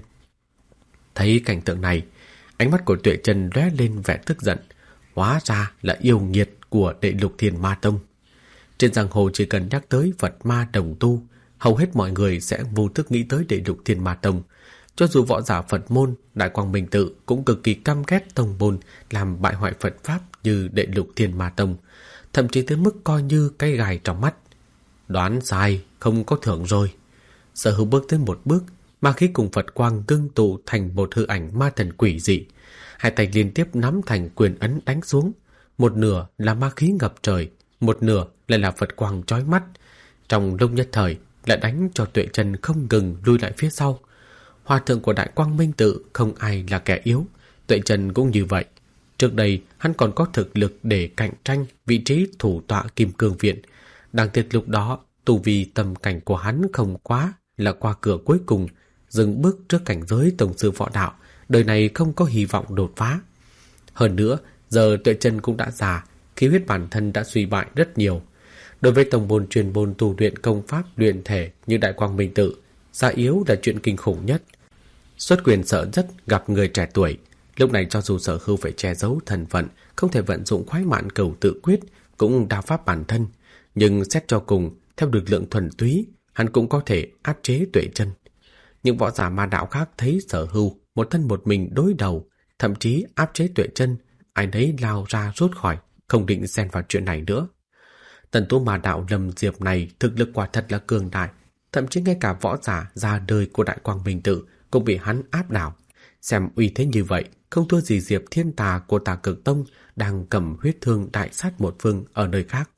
Thấy cảnh tượng này, ánh mắt của Tuệ Chân lóe lên vẻ tức giận, hóa ra là yêu nghiệt của Đệ Lục Thiên Ma Tông. Trên giang hồ chỉ cần nhắc tới Phật ma đồng tu, hầu hết mọi người sẽ vô thức nghĩ tới Đệ Lục Thiên Ma Tông. Cho dù võ giả Phật môn, Đại Quang Minh Tự cũng cực kỳ căm ghét tông môn làm bại hoại Phật pháp như Đệ Lục Thiên Ma Tông, thậm chí tới mức coi như cái gài trong mắt. Đoán sai, không có thưởng rồi. Sở Hưu bước tới một bước, ma khí cùng Phật quang ngưng tụ thành một hư ảnh ma thần quỷ dị. Hai tay liên tiếp nắm thành quyền ấn đánh xuống, một nửa là ma khí ngập trời, một nửa lại là Phật quang chói mắt. Trong lúc nhất thời lại đánh cho Tuệ Chân không ngừng lui lại phía sau. Hòa thượng của Đại Quang Minh Tự không ai là kẻ yếu, Tuệ Chân cũng như vậy. Trước đây hắn còn có thực lực để cạnh tranh vị trí thủ tọa Kim Cương Viện. Đáng tiếc lúc đó tu vi tầm cảnh của hắn không quá là qua cửa cuối cùng, dừng bước trước cảnh giới tổng sư võ đạo, đời này không có hy vọng đột phá. Hơn nữa, giờ Tuệ Chân cũng đã già, khí huyết bản thân đã suy bại rất nhiều. Đối với tông môn truyền môn tu luyện công pháp luyện thể như Đại Quang Minh Tự, già yếu là chuyện kinh khủng nhất. Xuất quyền sợ rất gặp người trẻ tuổi. Lúc này cho dù Sở Hưu phải che giấu thân phận, không thể vận dụng khoái mạn cửu tự quyết, cũng đao pháp bản thân, nhưng xét cho cùng, theo lực lượng thuần túy, hắn cũng có thể áp chế Tuệ Chân. Những võ giả ma đạo khác thấy Sở Hưu một thân một mình đối đầu, thậm chí áp chế Tuệ Chân, ai nấy lao ra rút khỏi, không định xen vào chuyện này nữa. Tần tú ma đạo Lâm Diệp này thực lực quả thật là cường đại, thậm chí ngay cả võ giả ra đời của Đại Quang Minh Tự cũng bị hắn áp đảo. Xem uy thế như vậy, không thua gì Diệp Thiên Tà của Tà Cực Tông đang cầm huyết thương đại sát một phương ở nơi khác.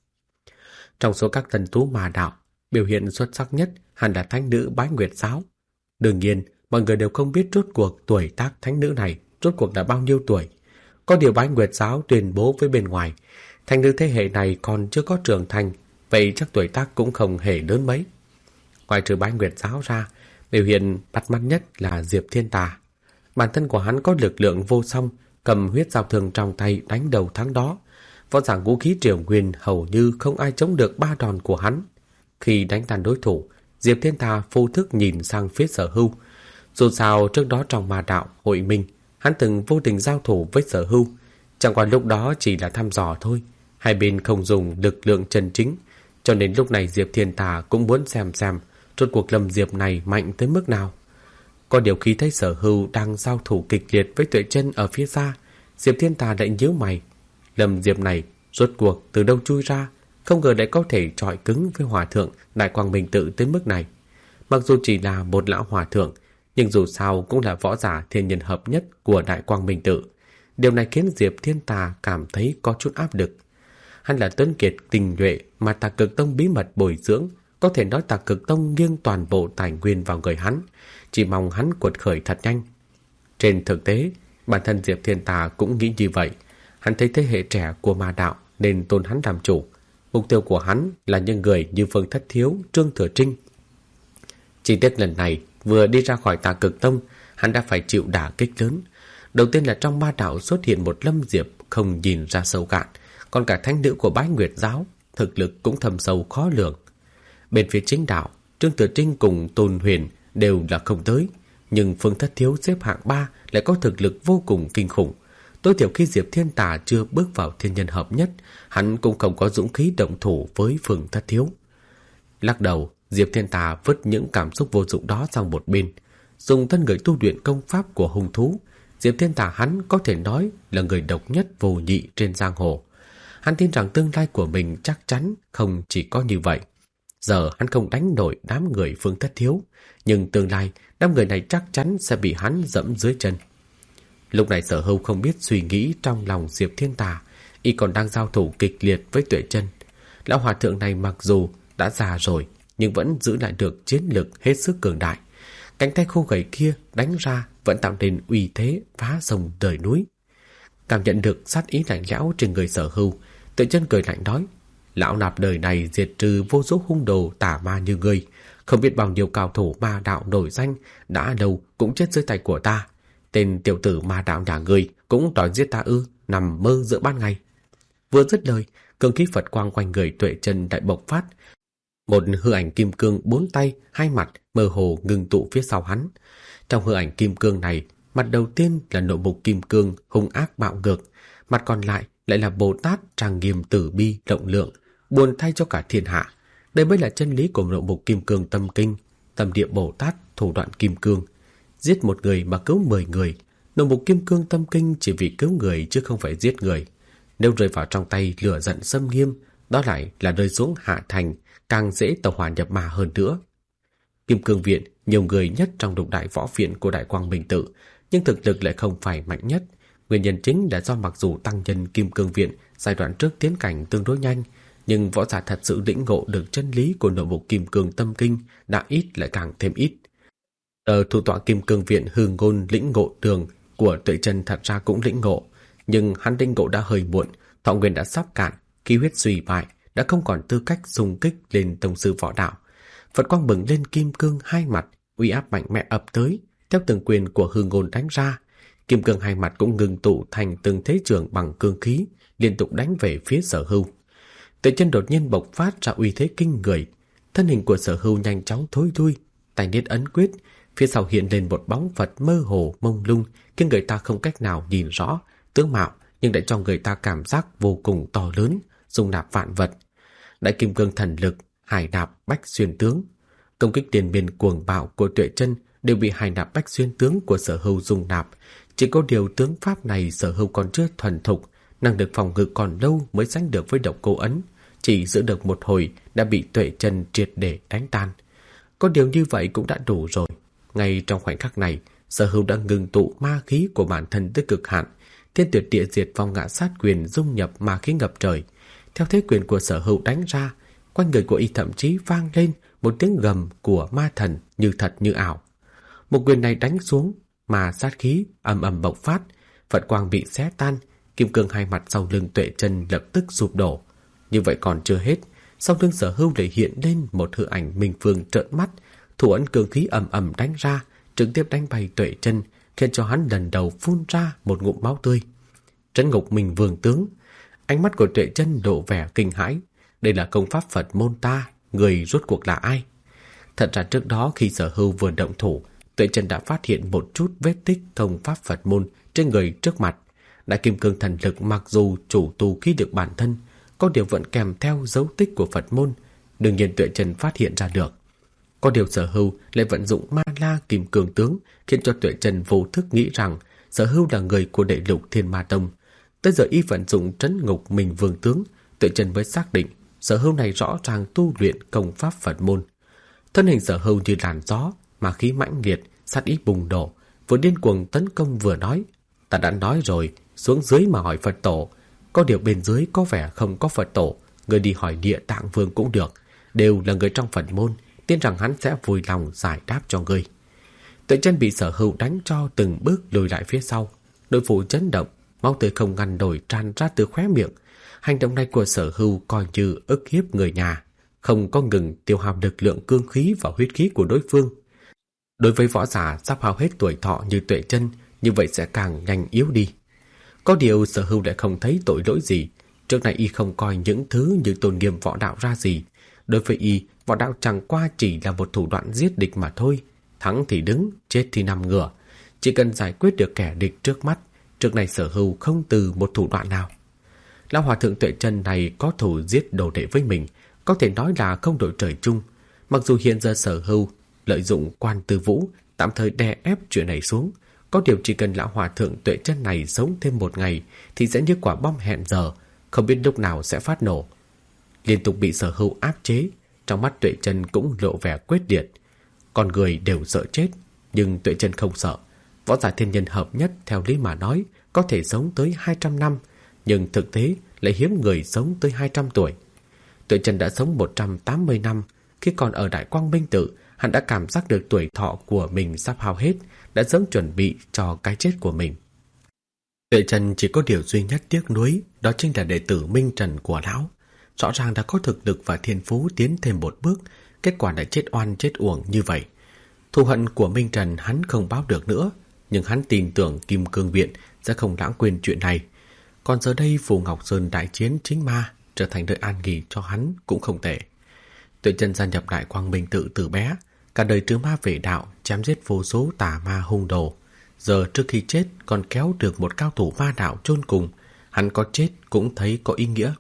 Trong số các tần tú ma đạo, biểu hiện xuất sắc nhất hẳn là thánh nữ Bái Nguyệt Giáo. Đương nhiên, mọi người đều không biết rốt cuộc tuổi tác thánh nữ này rốt cuộc là bao nhiêu tuổi. Có điều Bái Nguyệt Giáo tuyên bố với bên ngoài, thánh nữ thế hệ này còn chưa có trưởng thành, vậy chắc tuổi tác cũng không hề lớn mấy. Ngoài trừ Bái Nguyệt Giáo ra, biểu hiện bắt mắt nhất là Diệp Thiên Tà. Bản thân của hắn có lực lượng vô song, cầm huyết giao thương trong tay đánh đầu thắng đó. Võ giả vũ khí Triều Nguyên hầu như không ai chống được 3 đòn của hắn. Khi đánh tan đối thủ, Diệp Thiên Tà vô thức nhìn sang phía Sở Hưu. Dù sao trước đó trong ma đạo hội minh, hắn từng vô tình giao thủ với Sở Hưu. Chẳng qua lúc đó chỉ là thăm dò thôi, hai bên không dùng lực lượng chân chính, cho nên lúc này Diệp Thiên Tà cũng muốn xem rốt cuộc Lâm Diệp này mạnh tới mức nào. Có điều khi thấy Sở Hưu đang giao thủ kịch liệt với Tuệ Chân ở phía xa, Diệp Thiên Tà lại nhíu mày. Lâm Diệp này rốt cuộc từ đâu chui ra, không ngờ lại có thể chọi cứng với hòa thượng Đại Quang Minh Tự tới mức này. Mặc dù chỉ là một lão hòa thượng, nhưng dù sao cũng là võ giả thiên nhân hợp nhất của Đại Quang Minh Tự. Điều này khiến Diệp Thiên Tà cảm thấy có chút áp lực. Hắn là tuấn kiệt tình nhuệ mà Tà Cực Tông bí mật bồi dưỡng, có thể nói Tà Cực Tông nghiêng toàn bộ tài nguyên vào người hắn, chỉ mong hắn quật khởi thật nhanh. Trên thực tế, bản thân Diệp Thiên Tà cũng nghĩ như vậy. Hắn thấy thế hệ trẻ của ma đạo nên tôn hắn làm chủ. Mục tiêu của hắn là những người như Phương Thất Thiếu, Trương Thừa Trinh. Chỉ tiếc lần này vừa đi ra khỏi Tà Cực Tông, hắn đã phải chịu đả kích lớn. Đầu tiên là trong ma đạo xuất hiện một Lâm Diệp không nhìn ra sâu cạn, còn cả thánh nữ của Bái Nguyệt giáo thực lực cũng thâm sâu khó lường. Bên phía chính đạo, Trương Tử Trinh cùng Tôn Huyền đều là không tới, nhưng Phương Thất Thiếu xếp hạng 3 lại có thực lực vô cùng kinh khủng. Tối thiểu khi Diệp Thiên Tà chưa bước vào thiên nhân hợp nhất, hắn cũng không có dũng khí động thủ với Phương Thất Thiếu. Lắc đầu, Diệp Thiên Tà vứt những cảm xúc vô dụng đó sang một bên, dùng thân người tu luyện công pháp của hung thú. Diệp Thiên Tà hắn có thể nói là người độc nhất vô nhị trên giang hồ. Hắn tin rằng tương lai của mình chắc chắn không chỉ có như vậy. Giờ hắn không đánh nổi đám người Phương Thất Thiếu, nhưng tương lai đám người này chắc chắn sẽ bị hắn dẫm dưới chân. Lúc này Sở Hưu không biết suy nghĩ trong lòng Diệp Thiên Tà, y còn đang giao thủ kịch liệt với Tuệ Chân. Lão hòa thượng này mặc dù đã già rồi, nhưng vẫn giữ lại được chiến lực hết sức cường đại. Cánh tay khô gầy kia đánh ra vẫn tạo nên uy thế phá sông đời núi. Cảm nhận được sát ý lạnh lẽo trên người Sở Hưu, Tuệ Chân cười lạnh nói: lão nạp đời này diệt trừ vô số hung đồ tà ma như ngươi, không biết bao nhiêu cao thủ ma đạo nổi danh đã đâu cũng chết dưới tay của ta. Tên tiểu tử ma đạo nhà ngươi cũng đòi giết ta ư? Nằm mơ giữa ban ngày. Vừa dứt lời, cương khí Phật quang quanh người Tuệ Chân đại bộc phát. Một hư ảnh kim cương 4 tay 2 mặt mơ hồ ngưng tụ phía sau hắn. Trong hư ảnh kim cương này, mặt đầu tiên là nội mục kim cương hung ác bạo ngược, mặt còn lại là Bồ Tát trang nghiêm từ bi rộng lượng, buồn thay cho cả thiên hạ. Đây mới là chân lý của nội mục kim cương tâm kinh, tâm địa Bồ Tát thủ đoạn kim cương. Giết một người mà cứu 10 người. Nội mục kim cương tâm kinh chỉ vì cứu người chứ không phải giết người. Nếu rơi vào trong tay lửa giận xâm nghiêm, đó lại là rơi xuống hạ thành, càng dễ tẩu hỏa nhập ma hơn nữa. Kim Cương Viện nhiều người nhất trong lục đại võ viện của Đại Quang Minh Tự, nhưng thực lực lại không phải mạnh nhất. Nguyên nhân chính là do mặc dù tăng nhân Kim Cương Viện giai đoạn trước tiến cảnh tương đối nhanh, nhưng võ giả thật sự lĩnh ngộ được chân lý của nội mục Kim Cương tâm kinh đã ít lại càng thêm ít. Thủ tọa Kim Cương Viện Hư Ngôn lĩnh ngộ đường của Tuệ Chân thật ra cũng lĩnh ngộ, nhưng hắn lĩnh ngộ đã hơi muộn, thọ nguyên đã sắp cạn, khí huyết suy bại, đã không còn tư cách xung kích lên tông sư võ đạo. Phật quang bừng lên kim cương 2 mặt, uy áp mạnh mẽ ập tới, theo từng quyền của Hư Ngôn đánh ra. Kim cương 2 mặt cũng ngừng tụ thành từng thế trường bằng cương khí, liên tục đánh về phía Sở Hưu. Tuệ Chân đột nhiên bộc phát ra uy thế kinh người, thân hình của Sở Hưu nhanh chóng thối lui, tay niết ấn quyết, phía sau hiện lên một bóng Phật mơ hồ mông lung, khiến người ta không cách nào nhìn rõ tướng mạo, nhưng lại cho người ta cảm giác vô cùng to lớn, dung nạp vạn vật. Đại kim cương thần lực, hải nạp bách xuyên tướng, công kích tiền biên cuồng bạo của Tuệ Chân đều bị hải nạp bách xuyên tướng của Sở Hưu dung nạp. Chỉ có điều tướng pháp này Sở Hưu còn chưa thuần thục, năng lực phòng ngự còn lâu mới sánh được với độc cô ấn, chỉ giữ được một hồi đã bị Tuệ Chân triệt để đánh tan. Có điều như vậy cũng đã đủ rồi. Ngay trong khoảnh khắc này, Sở Hưu đã ngừng tụ ma khí của bản thân tới cực hạn, Thiên Tuyệt Địa Diệt Phong Ngã Sát Quyền dung nhập ma khí ngập trời. Theo thế quyền của Sở Hưu đánh ra, quanh người của y thậm chí vang lên một tiếng gầm của ma thần như thật như ảo. Một quyền này đánh xuống, mà sát khí ầm ầm bộc phát, Phật quang bị xé tan, kim cương 2 mặt sau lưng Tuệ Chân lập tức sụp đổ. Như vậy còn chưa hết, sau lưng Sở Hưu lại hiện lên một hư ảnh minh phương trợn mắt, thủ ấn cương khí ầm ầm đánh ra, trực tiếp đánh bay Tuệ Chân, khiến cho hắn lần đầu phun ra một ngụm máu tươi. Trấn Ngục Minh Vương tướng, ánh mắt của Tuệ Chân lộ vẻ kinh hãi. Đây là công pháp Phật môn ta, người rốt cuộc là ai? Thật ra trước đó khi Sở Hưu vừa động thủ, Tuệ Chân đã phát hiện một chút vết tích công pháp Phật môn trên người trước mặt. Đại kim cương thần lực mặc dù chủ tu khí được bản thân, có điều vẫn kèm theo dấu tích của Phật môn, đương nhiên Tuệ Chân phát hiện ra được. Có điều Sở Hưu lại vận dụng Ma La Kim Cương tướng, khiến cho Tuệ Chân vô thức nghĩ rằng Sở Hưu là người của Đệ Lục Thiên Ma Tông. Tới giờ y vận dụng Trấn Ngục Minh Vương tướng, Tuệ Chân mới xác định Sở Hưu này rõ ràng tu luyện công pháp Phật môn. Thân hình Sở Hưu như làn gió, mà khí mãnh liệt, sát ý bùng nổ, vừa điên cuồng tấn công vừa nói: ta đã nói rồi, xuống dưới mà hỏi Phật tổ. Có điều bên dưới có vẻ không có Phật tổ, người đi hỏi Địa Tạng Vương cũng được, đều là người trong Phật môn, tin rằng hắn sẽ vui lòng giải đáp cho ngươi. Tuệ Chân bị Sở Hưu đánh cho từng bước lùi lại phía sau, nội phủ chấn động, máu tươi không ngăn nổi tràn ra từ khóe miệng. Hành động này của Sở Hưu coi như ức hiếp người nhà, không có ngừng tiêu hao lực lượng cương khí và huyết khí của đối phương. Đối với võ giả sắp hao hết tuổi thọ như Tuệ Chân, như vậy sẽ càng nhanh yếu đi. Có điều Sở Hưu lại không thấy tội lỗi gì. Trước này y không coi những thứ như tôn nghiêm võ đạo ra gì. Đối với y, võ đạo chẳng qua chỉ là một thủ đoạn giết địch mà thôi. Thắng thì đứng, chết thì nằm ngửa. Chỉ cần giải quyết được kẻ địch trước mắt, trước này Sở Hưu không từ một thủ đoạn nào. Lão hòa thượng Tuệ Chân này có thù giết đồ đệ với mình, có thể nói là không đội trời chung. Mặc dù hiện giờ Sở Hưu lợi dụng Quan Tư Vũ tạm thời đè ép chuyện này xuống, có điều chỉ cần lão hòa thượng Tuệ Chân này sống thêm một ngày thì sẽ như quả bom hẹn giờ, không biết lúc nào sẽ phát nổ. Liên tục bị Sở Hưu áp chế, trong mắt Tuệ Chân cũng lộ vẻ quyết liệt. Con người đều sợ chết, nhưng Tuệ Chân không sợ. Võ giả thiên nhân hợp nhất theo lý mà nói có thể sống tới 200 năm, nhưng thực tế lại hiếm người sống tới 200 tuổi. Tuệ Chân đã sống 180 năm. Khi còn ở Đại Quang Minh Tự, hắn đã cảm giác được tuổi thọ của mình sắp hao hết, đã sớm chuẩn bị cho cái chết của mình. Tuệ Chân chỉ có điều duy nhất tiếc nuối, đó chính là đệ tử Minh Trần của lão. Rõ ràng đã có thực lực và thiên phú tiến thêm một bước, kết quả đã chết oan chết uổng như vậy. Thù hận của Minh Trần hắn không báo được nữa, nhưng hắn tin tưởng Kim Cương Viện sẽ không lãng quên chuyện này. Còn giờ đây Phù Ngọc Sơn đại chiến chính ma trở thành nơi an nghỉ cho hắn cũng không tệ. Tuệ Chân gia nhập Đại Quang Minh Tự từ bé, cả đời trừ ma vệ đạo, chém giết vô số tà ma hung đồ. Giờ trước khi chết còn kéo được một cao thủ ma đạo chôn cùng, hắn có chết cũng thấy có ý nghĩa.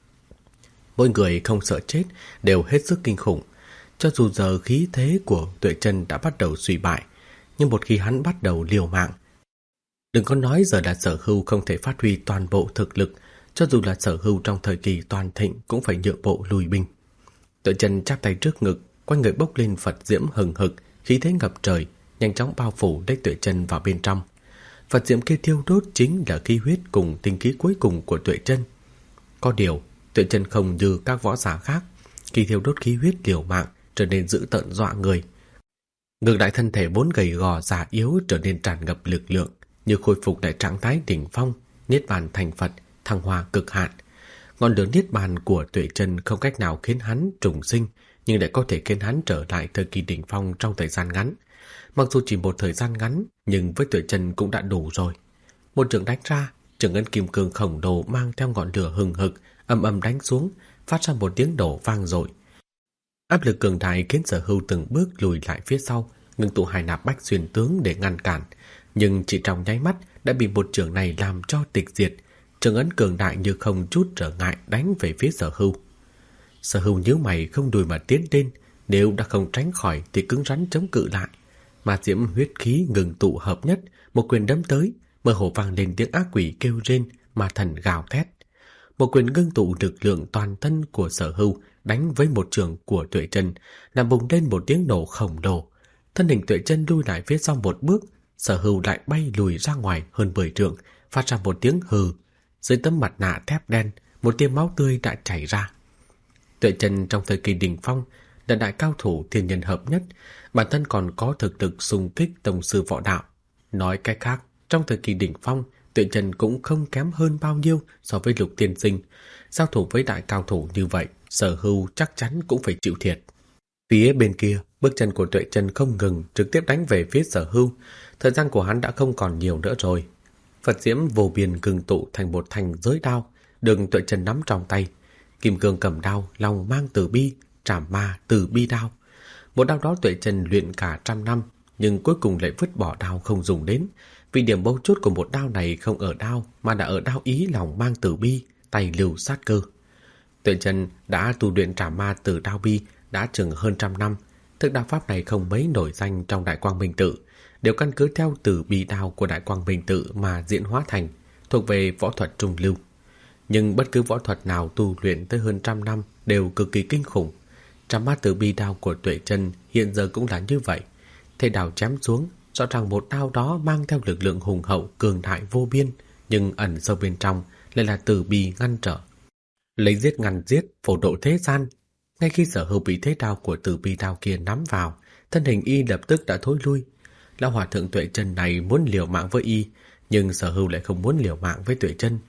Mỗi người không sợ chết đều hết sức kinh khủng. Cho dù giờ khí thế của Tuệ Chân đã bắt đầu suy bại, nhưng một khi hắn bắt đầu liều mạng, đừng có nói giờ là Sở Hưu không thể phát huy toàn bộ thực lực, cho dù là Sở Hưu trong thời kỳ toàn thịnh cũng phải nhượng bộ lùi binh. Tuệ Chân chắp tay trước ngực, quanh người bốc lên Phật diễm hừng hực, khí thế ngập trời, nhanh chóng bao phủ lấy Tuệ Chân vào bên trong. Phật diễm kia thiêu đốt chính là khí huyết cùng tinh khí cuối cùng của Tuệ Chân. Có điều, Tuệ Chân không như các võ giả khác, khi thiêu đốt khí huyết liều mạng trở nên dữ tợn dọa người. Ngược lại thân thể vốn gầy gò già yếu trở nên tràn ngập lực lượng, như khôi phục lại trạng thái đỉnh phong, niết bàn thành Phật, thăng hoa cực hạn. Ngọn lửa niết bàn của Tuệ Chân không cách nào khiến hắn trùng sinh, nhưng lại có thể khiến hắn trở lại thời kỳ đỉnh phong trong thời gian ngắn. Mặc dù chỉ một thời gian ngắn, nhưng với Tuệ Chân cũng đã đủ rồi. Một trường đánh ra, trường ấn kim cương khổng lồ mang theo ngọn lửa hừng hực, ầm ầm đánh xuống, phát ra một tiếng nổ vang dội. Áp lực cường đại khiến Sở Hưu từng bước lùi lại phía sau, ngưng tụ hai nạp bách xuyên tướng để ngăn cản, nhưng chỉ trong nháy mắt đã bị một trường này làm cho tịch diệt. Trường ấn cường đại như không chút trở ngại đánh về phía Sở Hưu. Sở Hưu nhíu mày không đùi mà tiến lên, nếu đã không tránh khỏi thì cứng rắn chống cự lại. Mà diễm huyết khí ngừng tụ hợp nhất, một quyền đấm tới, mơ hồ vang lên tiếng ác quỷ kêu rên, mà thần gào thét. Một quyền ngưng tụ lực lượng toàn thân của Sở Hưu đánh với một trường của Tuệ Chân, làm bùng lên một tiếng nổ khổng lồ. Thân hình Tuệ Chân lui lại phía sau một bước, Sở Hưu lại bay lùi ra ngoài hơn 10 trượng, phát ra một tiếng hừ. Dưới tấm mặt nạ thép đen, một tia máu tươi đã chảy ra. Tuệ Chân trong thời kỳ đỉnh phong là đại cao thủ thiên nhân hợp nhất, bản thân còn có thực lực xung kích tông sư võ đạo. Nói cách khác, trong thời kỳ đỉnh phong, Tuệ Chân cũng không kém hơn bao nhiêu so với Lục Tiên Sinh. Giao thủ với đại cao thủ như vậy, Sở Hưu chắc chắn cũng phải chịu thiệt. Phía bên kia, bước chân của Tuệ Chân không ngừng, trực tiếp đánh về phía Sở Hưu. Thời gian của hắn đã không còn nhiều nữa rồi. Phật diễm vô biên ngưng tụ thành một thanh giới đao, được Tuệ Chân nắm trong tay. Kim cương cầm đao, lòng mang từ bi, trảm ma từ bi đao. Một đao đó Tuệ Chân luyện cả 100 năm, nhưng cuối cùng lại vứt bỏ đao không dùng đến. Vì điểm mấu chốt của một đao này không ở đao, mà đã ở đao ý lòng mang từ bi, tay lưu sát cơ. Tuệ Chân đã tu luyện trảm ma từ đao bi đã chừng hơn 100 năm. Thức đao pháp này không mấy nổi danh trong Đại Quang Minh Tự, đều căn cứ theo từ bi đao của Đại Quang Minh Tự mà diễn hóa thành, thuộc về võ thuật trung lưu. Nhưng bất cứ võ thuật nào tu luyện tới hơn 100 năm đều cực kỳ kinh khủng. Trảm ma từ bi đao của Tuệ Chân hiện giờ cũng là như vậy. Thế đao chém xuống, rõ ràng một đao đó mang theo lực lượng hùng hậu cường đại vô biên, nhưng ẩn sâu bên trong lại là từ bi ngăn trở. Lấy giết ngăn giết, phổ độ thế gian. Ngay khi Sở Hưu bị thế đao của từ bi đao kia nắm vào, thân hình y lập tức đã thối lui. Lão hòa thượng Tuệ Chân này muốn liều mạng với y, nhưng Sở Hưu lại không muốn liều mạng với Tuệ Chân.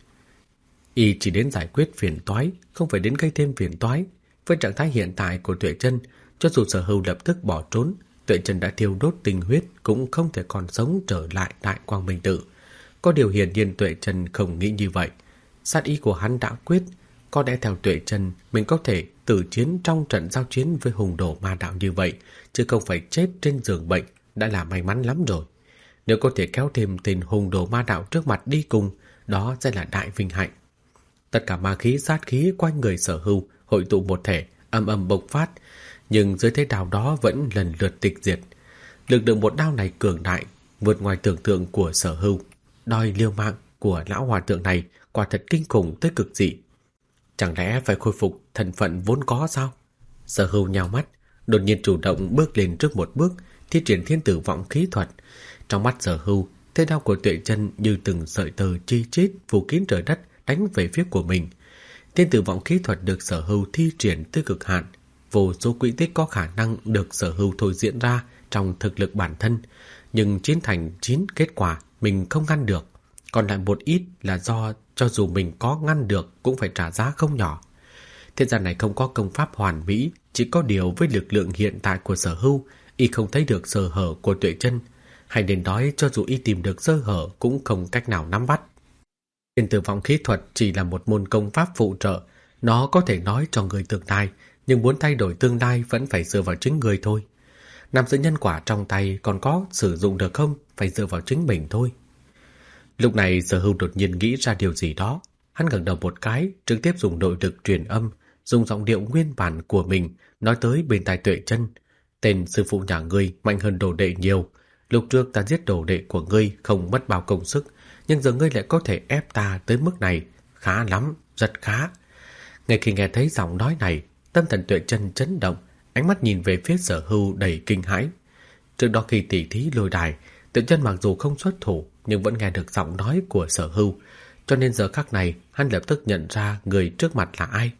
Y chỉ đến giải quyết phiền toái, không phải đến gây thêm phiền toái. Với trạng thái hiện tại của Tuệ Chân, cho dù Sở Hưu lập tức bỏ trốn, Tuệ Chân đã thiêu đốt tinh huyết cũng không thể còn sống trở lại Đại Quang Minh Tự. Có điều hiển nhiên Tuệ Chân không nghĩ như vậy. Sát ý của hắn đã quyết, có lẽ theo Tuệ Chân, mình có thể tử chiến trong trận giao chiến với hùng đồ ma đạo như vậy, chứ không phải chết trên giường bệnh, đã là may mắn lắm rồi. Nếu có thể kéo thêm tên hùng đồ ma đạo trước mặt đi cùng, đó sẽ là đại vinh hạnh. Tất cả ma khí sát khí quanh người Sở Hưu hội tụ một thể, ầm ầm bộc phát, nhưng dưới thế đao đó vẫn lần lượt tịch diệt. Lực lượng một đao này cường đại, vượt ngoài tưởng tượng của Sở Hưu. Đòi liều mạng của lão hòa thượng này quả thật kinh khủng tới cực dị. Chẳng lẽ phải khôi phục thân phận vốn có sao? Sở Hưu nhào mắt, đột nhiên chủ động bước lên trước một bước, thi triển thiên tử vọng khí thuật. Trong mắt Sở Hưu, thế đao của Tuệ Chân như từng sợi tơ chi chít phủ kín trời đất đánh về phía của mình. Thiên tử vọng khí thuật được Sở Hưu thi triển tới cực hạn, vô số quỹ tích có khả năng được Sở Hưu thôi diễn ra trong thực lực bản thân, nhưng 9 thành 9 kết quả mình không ngăn được, còn lại một ít là do cho dù mình có ngăn được cũng phải trả giá không nhỏ. Thế gian này không có công pháp hoàn mỹ, chỉ có điều với lực lượng hiện tại của Sở Hưu, y không thấy được sơ hở của Tuệ Chân, hay nên nói cho dù y tìm được sơ hở cũng không cách nào nắm bắt. Thiên tử vọng khí thuật chỉ là một môn công pháp phụ trợ, nó có thể nói cho người tương lai, nhưng muốn thay đổi tương lai vẫn phải dựa vào chính người thôi. Nắm giữ nhân quả trong tay còn có sử dụng được không, phải dựa vào chính mình thôi. Lúc này Sở Hưu đột nhiên nghĩ ra điều gì đó, hắn ngẩng đầu một cái, trực tiếp dùng nội lực truyền âm, dùng giọng điệu nguyên bản của mình nói tới bên tai Tuệ Chân: "Tên sư phụ nhà ngươi mạnh hơn đồ đệ nhiều, lúc trước ta giết đồ đệ của ngươi không mất bao công sức, nhưng giờ ngươi lại có thể ép ta tới mức này, khá lắm, rất khá." Ngay khi nghe thấy giọng nói này, tâm thần Tuệ Chân chấn động, ánh mắt nhìn về phía Sở Hưu đầy kinh hãi. Trước đó khi tỉ thí lôi đài, Tuệ Chân mặc dù không xuất thủ nhưng vẫn nghe được giọng nói của Sở Hưu, cho nên giờ khắc này hắn lập tức nhận ra người trước mặt là ai.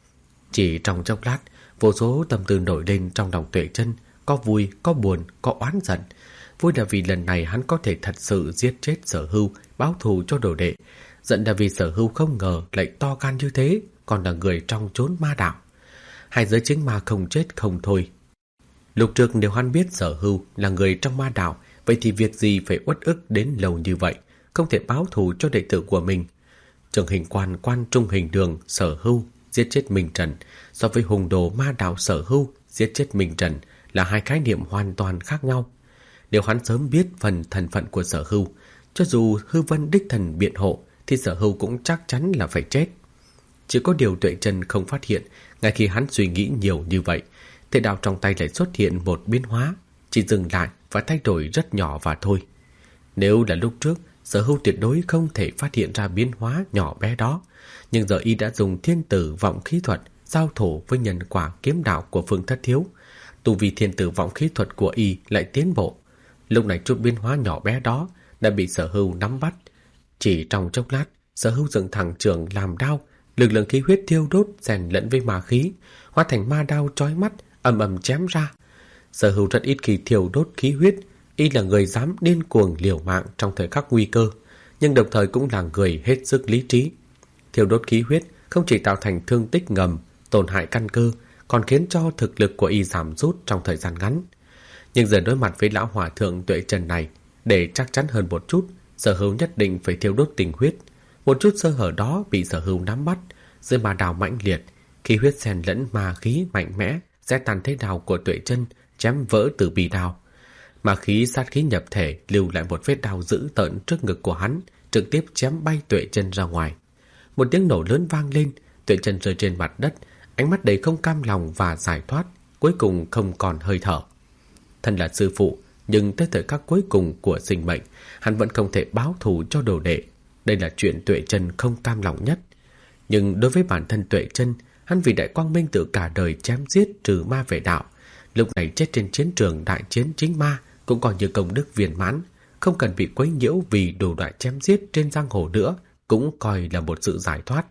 Chỉ trong chốc lát, vô số tâm tư nổi lên trong lòng Tuệ Chân, có vui, có buồn, có oán giận. Vui là vì lần này hắn có thể thật sự giết chết Sở Hưu, báo thù cho đồ đệ. Giận là vì Sở Hưu không ngờ lại to gan như thế, còn là người trong chốn ma đạo. Hai giới chính ma không chết không thôi. Lúc trước nếu hắn biết Sở Hưu là người trong ma đạo, vậy thì việc gì phải uất ức đến lâu như vậy, không thể báo thù cho đệ tử của mình. Trường Hình Quan, Quan Trung Hình Đường Sở Hưu giết chết Minh Trần, so với hùng đồ ma đạo Sở Hưu giết chết Minh Trần là hai khái niệm hoàn toàn khác nhau. Nếu hắn sớm biết phần thân phận của Sở Hưu, cho dù Hư Vân đích thần biện hộ thì Sở Hưu cũng chắc chắn là phải chết. Chỉ có điều Tuệ Chân không phát hiện, ngay khi hắn suy nghĩ nhiều như vậy, thế đao trong tay lại xuất hiện một biến hóa, chỉ dừng lại và thay đổi rất nhỏ và thôi. Nếu là lúc trước, Sở Hưu tuyệt đối không thể phát hiện ra biến hóa nhỏ bé đó, nhưng giờ y đã dùng thiên tử vọng khí thuật giao thủ với nhân quả kiếm đạo của Phương Thất Thiếu. Tu vi thiên tử vọng khí thuật của y lại tiến bộ. Lúc này chút biến hóa nhỏ bé đó đã bị Sở Hưu nắm bắt. Chỉ trong chốc lát, Sở Hưu dựng thẳng trường làm đao, lực lượng khí huyết thiêu đốt xen lẫn với ma khí, hóa thành ma đao chói mắt, ầm ầm chém ra. Sở Hưu rất ít khi thiêu đốt khí huyết, y là người dám điên cuồng liều mạng trong thời khắc nguy cơ, nhưng đồng thời cũng là người hết sức lý trí. Thiêu đốt khí huyết không chỉ tạo thành thương tích ngầm, tổn hại căn cơ, còn khiến cho thực lực của y giảm rút trong thời gian ngắn. Nhưng giờ đối mặt với lão hòa thượng Tuệ Chân này, để chắc chắn hơn một chút, Sở Hưu nhất định phải thiêu đốt tình huyết. Một chút sơ hở đó bị Sở Hưu nắm bắt, dưới ma đao mãnh liệt, khí huyết xen lẫn ma khí mạnh mẽ sẽ tan thế đao của Tuệ Chân, chém vỡ từ bì đao. Ma khí sát khí nhập thể lưu lại một vết đao dữ tợn trước ngực của hắn, trực tiếp chém bay Tuệ Chân ra ngoài. Một tiếng nổ lớn vang lên, Tuệ Chân rơi trên mặt đất, ánh mắt đầy không cam lòng và giải thoát, cuối cùng không còn hơi thở. Thân là sư phụ, nhưng tới thời khắc cuối cùng của sinh mệnh, hắn vẫn không thể báo thù cho đồ đệ. Đây là chuyện Tuệ Chân không cam lòng nhất. Nhưng đối với bản thân Tuệ Chân, hắn vì đại quang minh tự cả đời chém giết trừ ma về đạo, lúc này chết trên chiến trường đại chiến chính ma cũng còn như công đức viên mãn, không cần bị quấy nhiễu vì đồ đoạn chém giết trên giang hồ nữa, cũng coi là một sự giải thoát.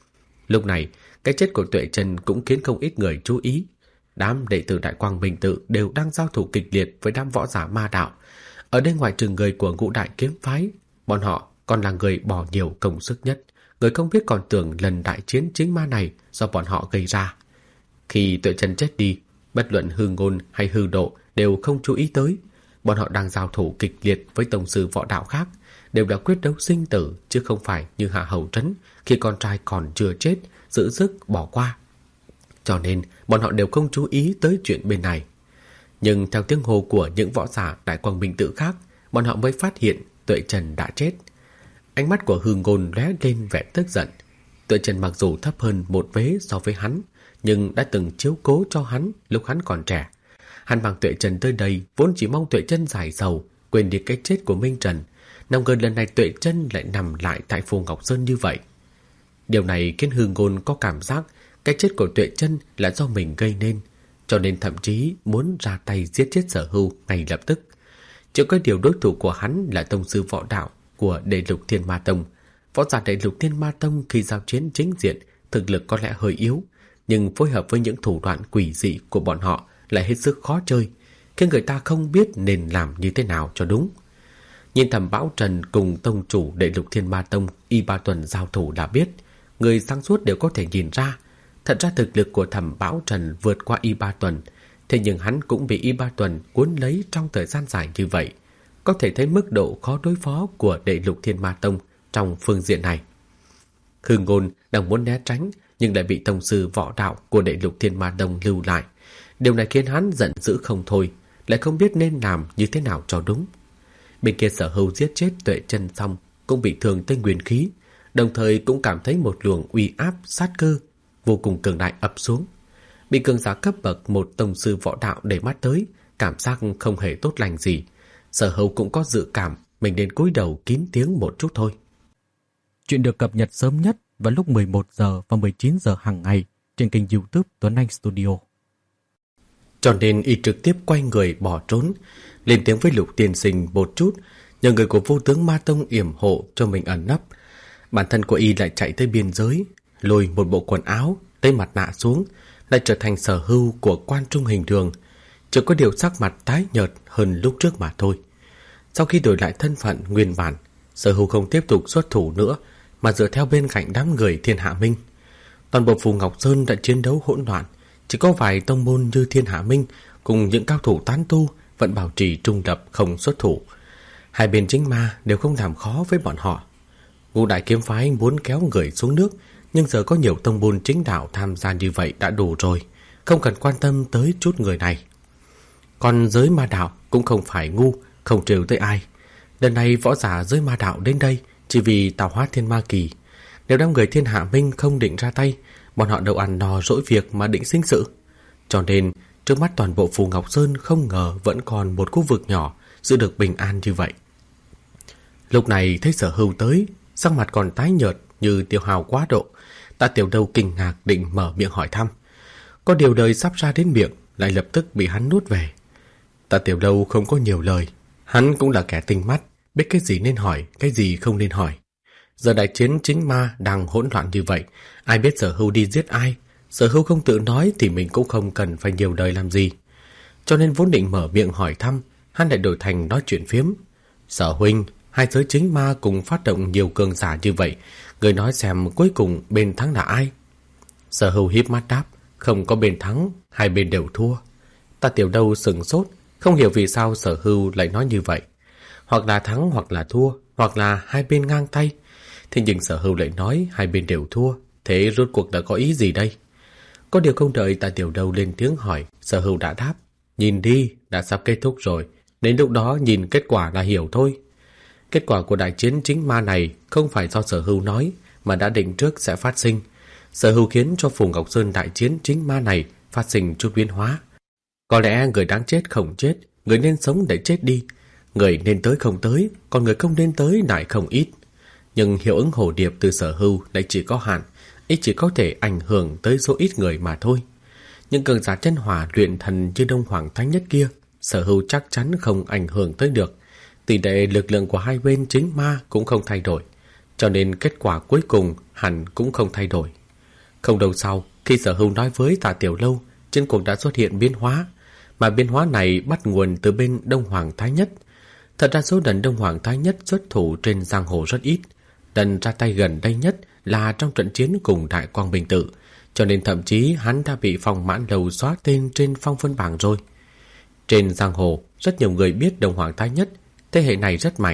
Lúc này, cái chết của Tuệ Chân cũng khiến không ít người chú ý. Đám đệ tử Đại Quang Minh Tự đều đang giao thủ kịch liệt với đám võ giả ma đạo. Ở đây ngoại trừ người của Ngũ Đại Kiếm Phái, bọn họ còn là người bỏ nhiều công sức nhất. Người không biết còn tưởng lần đại chiến chính ma này do bọn họ gây ra. Khi Tuệ Chân chết đi, bất luận Hư Ngôn hay Hư Độ đều không chú ý tới. Bọn họ đang giao thủ kịch liệt với tông sư võ đạo khác, đều là quyết đấu sinh tử, chứ không phải như Hạ Hầu Trấn khi con trai còn chưa chết giữ sức bỏ qua. Cho nên bọn họ đều không chú ý tới chuyện bên này. Nhưng theo tiếng hô của những võ giả Đại Quang Minh Tự khác, bọn họ mới phát hiện Tuệ Trần đã chết. Ánh mắt của Hư Ngôn lóe lên vẻ tức giận. Tuệ Trần mặc dù thấp hơn một vế so với hắn, nhưng đã từng chiếu cố cho hắn lúc hắn còn trẻ. Hắn mang Tuệ Trần tới đây vốn chỉ mong Tuệ Trần giải sầu, quên đi cái chết của Minh Trần. Nào ngờ lần này Tuệ Trần lại nằm lại tại Phù Ngọc Sơn như vậy. Điều này khiến Hư Ngôn có cảm giác cái chết của Tuệ Trần là do mình gây nên, cho nên thậm chí muốn ra tay giết chết Sở Hưu ngay lập tức. Chỉ có điều đối thủ của hắn là tông sư võ đạo của Đệ Lục Thiên Ma Tông. Võ giả Đệ Lục Thiên Ma Tông khi giao chiến chính diện thực lực có lẽ hơi yếu, nhưng phối hợp với những thủ đoạn quỷ dị của bọn họ lại hết sức khó chơi, khiến người ta không biết nên làm như thế nào cho đúng. Nhìn Thẩm Bảo Trần cùng tông chủ Đệ Lục Thiên Ma Tông Y Ba Tuần giao thủ đã biết, người sáng suốt đều có thể nhìn ra. Thật ra thực lực của Thẩm Bảo Trần vượt qua Y Ba Tuần, thế nhưng hắn cũng bị Y Ba Tuần cuốn lấy trong thời gian dài như vậy. Có thể thấy mức độ khó đối phó của Đệ Lục Thiên Ma Tông trong phương diện này. Hư Ngôn đang muốn né tránh, nhưng lại bị tông sư võ đạo của Đệ Lục Thiên Ma Tông lưu lại. Điều này khiến hắn giận dữ không thôi, lại không biết nên làm như thế nào cho đúng. Bên kia Sở Hưu giết chết Tuệ Trần xong cũng bị thương tới nguyên khí, đồng thời cũng cảm thấy một luồng uy áp sát cơ vô cùng cường đại ập xuống. Bị cường giả cấp bậc một tông sư võ đạo để mắt tới, cảm giác không hề tốt lành gì. Sở Hưu cũng có dự cảm mình nên cúi đầu kín tiếng một chút thôi. Chuyện được cập nhật sớm nhất vào lúc 11 giờ và 19 giờ hàng ngày trên kênh YouTube Tuấn Anh Studio. Cho nên y trực tiếp quay người bỏ trốn, lên tiếng với Lục tiên sinh một chút, nhờ người của Vô Tướng Ma Tông yểm hộ cho mình ẩn nấp. Bản thân của y lại chạy tới biên giới, lôi một bộ quần áo, lấy mặt nạ xuống, lại trở thành Sở Hưu của Quan Trung Hình Đường, chỉ có điều sắc mặt tái nhợt hơn lúc trước mà thôi. Sau khi đổi lại thân phận nguyên bản, Sở Hưu không tiếp tục xuất thủ nữa, mà dựa theo bên cạnh đám người Thiên Hạ Minh. Toàn bộ Phù Ngọc Sơn đã chiến đấu hỗn loạn, chỉ có vài tông môn như Thiên Hạ Minh cùng những cao thủ tán tu vẫn bảo trì trung lập không xuất thủ. Hai bên chính ma đều không làm khó với bọn họ. Ngũ Đại Kiếm Phái muốn kéo người xuống nước, nhưng giờ có nhiều tông môn chính đạo tham gia như vậy đã đủ rồi, không cần quan tâm tới chút người này. Còn giới ma đạo cũng không phải ngu, không trêu tới ai. Lần này võ giả giới ma đạo đến đây chỉ vì tạo hóa thiên ma kỳ. Nếu đám người Thiên Hạ Minh không định ra tay, bọn họ đâu ăn no dỗi việc mà định sinh sự. Cho nên trước mắt toàn bộ Phù Ngọc Sơn không ngờ vẫn còn một khu vực nhỏ giữ được bình an như vậy. Lúc này thấy Sở Hưu tới, sắc mặt còn tái nhợt như tiêu hao quá độ. Tạ Tiểu Đâu kinh ngạc định mở miệng hỏi thăm, có điều lời sắp ra đến miệng lại lập tức bị hắn nuốt về. Tạ Tiểu Đâu không có nhiều lời, hắn cũng là kẻ tinh mắt, biết cái gì nên hỏi, cái gì không nên hỏi. Giờ đại chiến chính ma đang hỗn loạn như vậy, ai biết Sở Hưu đi giết ai. Sở Hưu không tự nói thì mình cũng không cần phải nhiều lời làm gì. Cho nên vốn định mở miệng hỏi thăm, hắn lại đổi thành nói chuyện phiếm. Sở huynh, hai giới chính ma cùng phát động nhiều cường giả như vậy, người nói xem cuối cùng bên thắng là ai? Sở Hưu híp mắt đáp, không có bên thắng, hai bên đều thua. Tạ Tiểu Đâu sừng sốt, không hiểu vì sao Sở Hưu lại nói như vậy. Hoặc là thắng hoặc là thua, hoặc là hai bên ngang tay. Thế nhưng Sở Hưu lại nói hai bên đều thua, thế rốt cuộc đã có ý gì đây? Có điều không đợi Tạ Tiểu Đâu lên tiếng hỏi, Sở Hưu đã đáp, nhìn đi, đã sắp kết thúc rồi, đến lúc đó nhìn kết quả là hiểu thôi. Kết quả của đại chiến chính ma này không phải do Sở Hưu nói, mà đã định trước sẽ phát sinh. Sở Hưu khiến cho Phù Ngọc Sơn đại chiến chính ma này phát sinh chút biến hóa. Có lẽ người đáng chết không chết, người nên sống để chết đi. Người nên tới không tới, còn người không nên tới lại không ít. Nhưng hiệu ứng hồ điệp từ Sở Hưu lại chỉ có hạn, ít chỉ có thể ảnh hưởng tới số ít người mà thôi. Những cường giả chân hỏa luyện thần như Đông Hoàng Thánh Nhất kia, Sở Hưu chắc chắn không ảnh hưởng tới được. Tỷ lệ lực lượng của hai bên chính ma cũng không thay đổi, cho nên kết quả cuối cùng hẳn cũng không thay đổi. Không lâu sau, khi Sở Hưu nói với Tạ Tiểu Lâu, trên cuộc đã xuất hiện biến hóa, mà biến hóa này bắt nguồn từ bên Đông Hoàng Thái Nhất. Thật ra số lần Đông Hoàng Thái Nhất xuất thủ trên giang hồ rất ít, lần ra tay gần đây nhất là trong trận chiến cùng Đại Quang Minh Tự, cho nên thậm chí hắn đã bị Phong Mãn Lầu xóa tên trên phong vân bảng rồi. Trên giang hồ, rất nhiều người biết Đông Hoàng Thái Nhất, thế hệ này rất mạnh,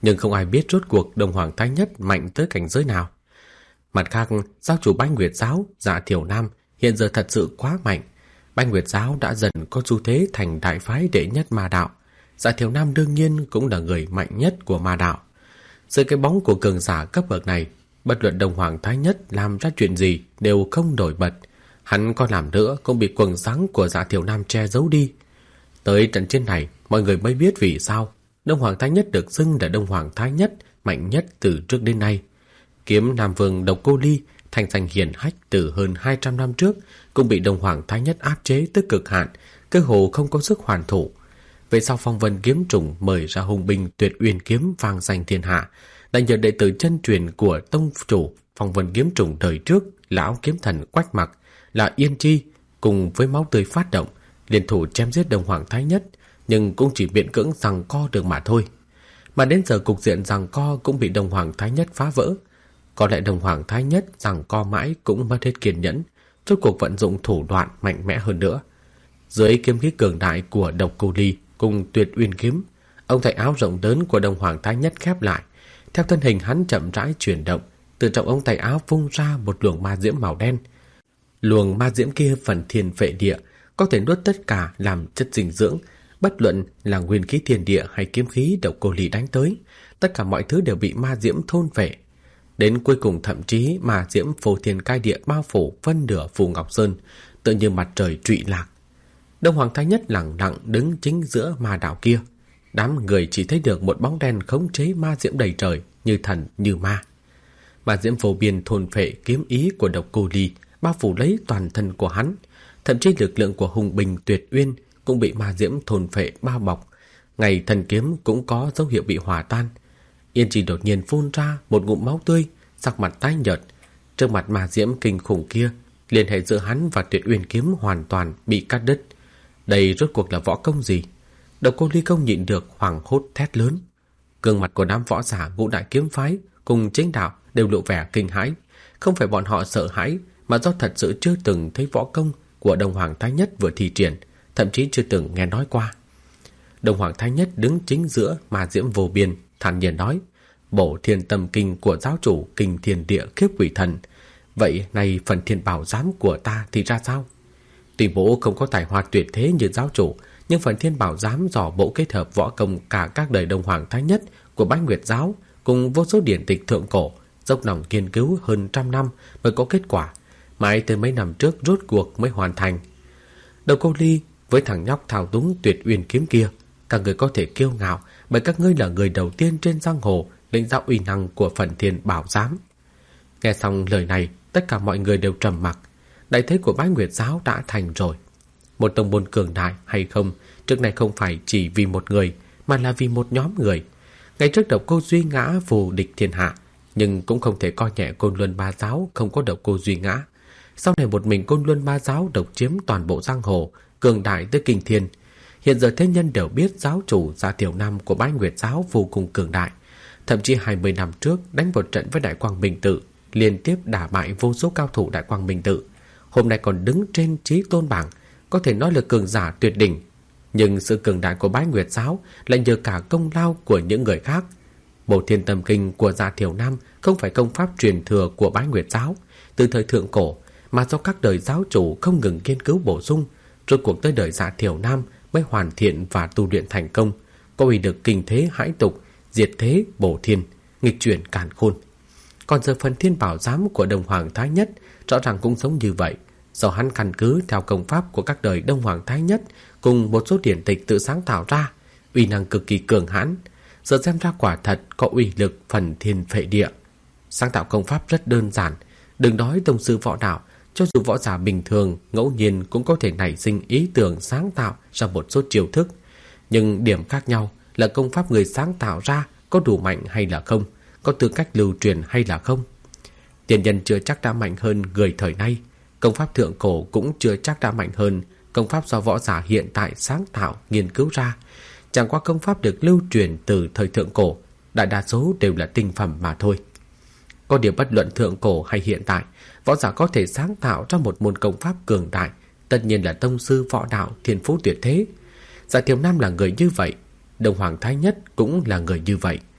nhưng không ai biết rốt cuộc Đông Hoàng Thái Nhất mạnh tới cảnh giới nào. Mặt khác, giáo chủ Bái Nguyệt Giáo Dạ Thiểu Nam hiện giờ thật sự quá mạnh. Bái Nguyệt Giáo đã dần có xu thế thành đại phái đệ nhất ma đạo. Dạ Thiểu Nam đương nhiên cũng là người mạnh nhất của ma đạo. Dưới cái bóng của cường giả cấp bậc này, bất luận Đông Hoàng Thái Nhất làm ra chuyện gì đều không nổi bật. Hắn có làm nữa cũng bị quầng sáng của Dạ Thiểu Nam che giấu đi. Tới trận chiến này, mọi người mới biết vì sao Đông Hoàng Thái Nhất được xưng là Đông Hoàng Thái Nhất mạnh nhất từ trước đến nay. Kiếm Nam Vương Độc Cô Ly thành danh hiển hách từ hơn 200 năm trước cũng bị Đông Hoàng Thái Nhất áp chế tới cực hạn, cơ hồ không có sức hoàn thủ. Về sau Phong Vân Kiếm Trùng mời ra hùng binh Tuyệt Uyên kiếm vang danh thiên hạ, là nhờ đệ tử chân truyền của tông chủ Phong Vân Kiếm Trùng đời trước, lão kiếm thần Quách Mặc là Yên Chi, cùng với máu tươi phát động, liên thủ chém giết Đông Hoàng Thái Nhất, nhưng cũng chỉ miễn cưỡng giằng co được mà thôi. Mà đến giờ cục diện giằng co cũng bị Đông Hoàng Thái Nhất phá vỡ. Có lẽ Đông Hoàng Thái Nhất giằng co mãi cũng mất hết kiên nhẫn, rốt cuộc vận dụng thủ đoạn mạnh mẽ hơn nữa. Dưới kiếm khí cường đại của Độc Cô Ly cùng Tuyệt Uyên kiếm, ông thầy áo rộng lớn của Đông Hoàng Thái Nhất khép lại. Theo thân hình hắn chậm rãi chuyển động, từ trong ông thầy áo vung ra một luồng ma diễm màu đen. Luồng ma diễm kia phần thiên phệ địa, có thể nuốt tất cả làm chất dinh dưỡng. Bất luận là nguyên khí thiên địa hay kiếm khí Độc Cô Ly đánh tới, tất cả mọi thứ đều bị ma diễm thôn phệ. Đến cuối cùng thậm chí ma diễm phô thiên cai địa bao phủ phân nửa Phù Ngọc Sơn, tự như mặt trời trụy lạc. Đông Hoàng Thái Nhất lẳng lặng đứng chính giữa ma đạo kia. Đám người chỉ thấy được một bóng đen khống chế ma diễm đầy trời, như thần như ma. Ma diễm vô biên thôn phệ kiếm ý của Độc Cô Ly, bao phủ lấy toàn thân của hắn. Thậm chí lực lượng của hùng binh Tuyệt Uyên cũng bị ma diễm thôn phệ bao bọc. Ngày thần kiếm cũng có dấu hiệu bị hòa tan. Yên Trì đột nhiên phun ra một ngụm máu tươi, sắc mặt tái nhợt. Trước mặt ma diễm kinh khủng kia, liên hệ giữa hắn và Tuyệt Uyên kiếm hoàn toàn bị cắt đứt. Đây rốt cuộc là võ công gì? Độc Cô Ly không nhịn được hoảng hốt thét lớn. Gương mặt của đám võ giả ngũ đại kiếm phái cùng chính đạo đều lộ vẻ kinh hãi. Không phải bọn họ sợ hãi, mà do thật sự chưa từng thấy võ công của Đông Hoàng Thái Nhất vừa thi triển, thậm chí chưa từng nghe nói qua. Đông Hoàng Thái Nhất đứng chính giữa ma diễm vô biên, thản nhiên nói: Bổ Thiên Tâm Kinh của giáo chủ Kinh Thiên Địa Khiếp Quỷ Thần, vậy này phần thiên bảo giám của ta thì ra sao? Tuy bố không có tài hoa tuyệt thế như giáo chủ, nhưng phần thiên bảo giám dò bộ kết hợp võ công cả các đời Đông Hoàng Thái Nhất của Bái Nguyệt Giáo cùng vô số điển tịch thượng cổ, dốc lòng nghiên cứu hơn 100 năm mới có kết quả, mãi tới mấy năm trước rốt cuộc mới hoàn thành. Độc Cô Ly với thằng nhóc thao túng Tuyệt Uyên kiếm kia, các người có thể kiêu ngạo bởi các ngươi là người đầu tiên trên giang hồ lĩnh giáo uy năng của phần thiên bảo giám. Nghe xong lời này, tất cả mọi người đều trầm mặc. Đại thế của Bái Nguyệt Giáo đã thành rồi. Một tông môn cường đại hay không, trước này không phải chỉ vì một người, mà là vì một nhóm người. Ngày trước Độc Cô Duy Ngã phù địch thiên hạ, nhưng cũng không thể coi nhẹ Côn Luân Ba Giáo không có Độc Cô Duy Ngã. Sau này một mình Côn Luân Ba Giáo độc chiếm toàn bộ giang hồ, cường đại tới kinh thiên. Hiện giờ thế nhân đều biết giáo chủ Dạ Thiểu Nam của Bái Nguyệt Giáo vô cùng cường đại. Thậm chí 20 năm trước đánh một trận với Đại Quang Minh Tự, liên tiếp đả bại vô số cao thủ Đại Quang Minh Tự. Hôm nay còn đứng trên chí tôn bảng, có thể nói là cường giả tuyệt đỉnh. Nhưng sự cường đại của Bái Nguyệt Giáo lại nhờ cả công lao của những người khác. Bổ Thiên Tâm Kinh của Dạ Thiểu Nam không phải công pháp truyền thừa của Bái Nguyệt Giáo từ thời thượng cổ, mà do các đời giáo chủ không ngừng nghiên cứu bổ sung, rốt cuộc tới đời Dạ Thiểu Nam mới hoàn thiện và tu luyện thành công, có uy lực kinh thế hãi tục, diệt thế bổ thiên, nghịch chuyển càn khôn. Còn giờ phần thiên bảo giám của Đông Hoàng Thái Nhất rõ ràng cũng giống như vậy, do hắn căn cứ theo công pháp của các đời Đông Hoàng Thái Nhất cùng một số điển tịch tự sáng tạo ra, uy năng cực kỳ cường hãn. Giờ xem ra quả thật có uy lực phần thiên phệ địa. Sáng tạo công pháp rất đơn giản, đừng nói tông sư võ đạo, cho dù võ giả bình thường ngẫu nhiên cũng có thể nảy sinh ý tưởng sáng tạo ra một số chiêu thức. Nhưng điểm khác nhau là công pháp người sáng tạo ra có đủ mạnh hay là không, có tư cách lưu truyền hay là không. Tiền nhân chưa chắc đã mạnh hơn người thời nay, công pháp thượng cổ cũng chưa chắc đã mạnh hơn công pháp do võ giả hiện tại sáng tạo nghiên cứu ra. Chẳng qua công pháp được lưu truyền từ thời thượng cổ, đại đa số đều là tinh phẩm mà thôi. Có điều bất luận thượng cổ hay hiện tại, võ giả có thể sáng tạo ra một môn công pháp cường đại, tất nhiên là tông sư võ đạo thiên phú tuyệt thế. Dạ Thiểu Nam là người như vậy, Đông Hoàng Thái Nhất cũng là người như vậy.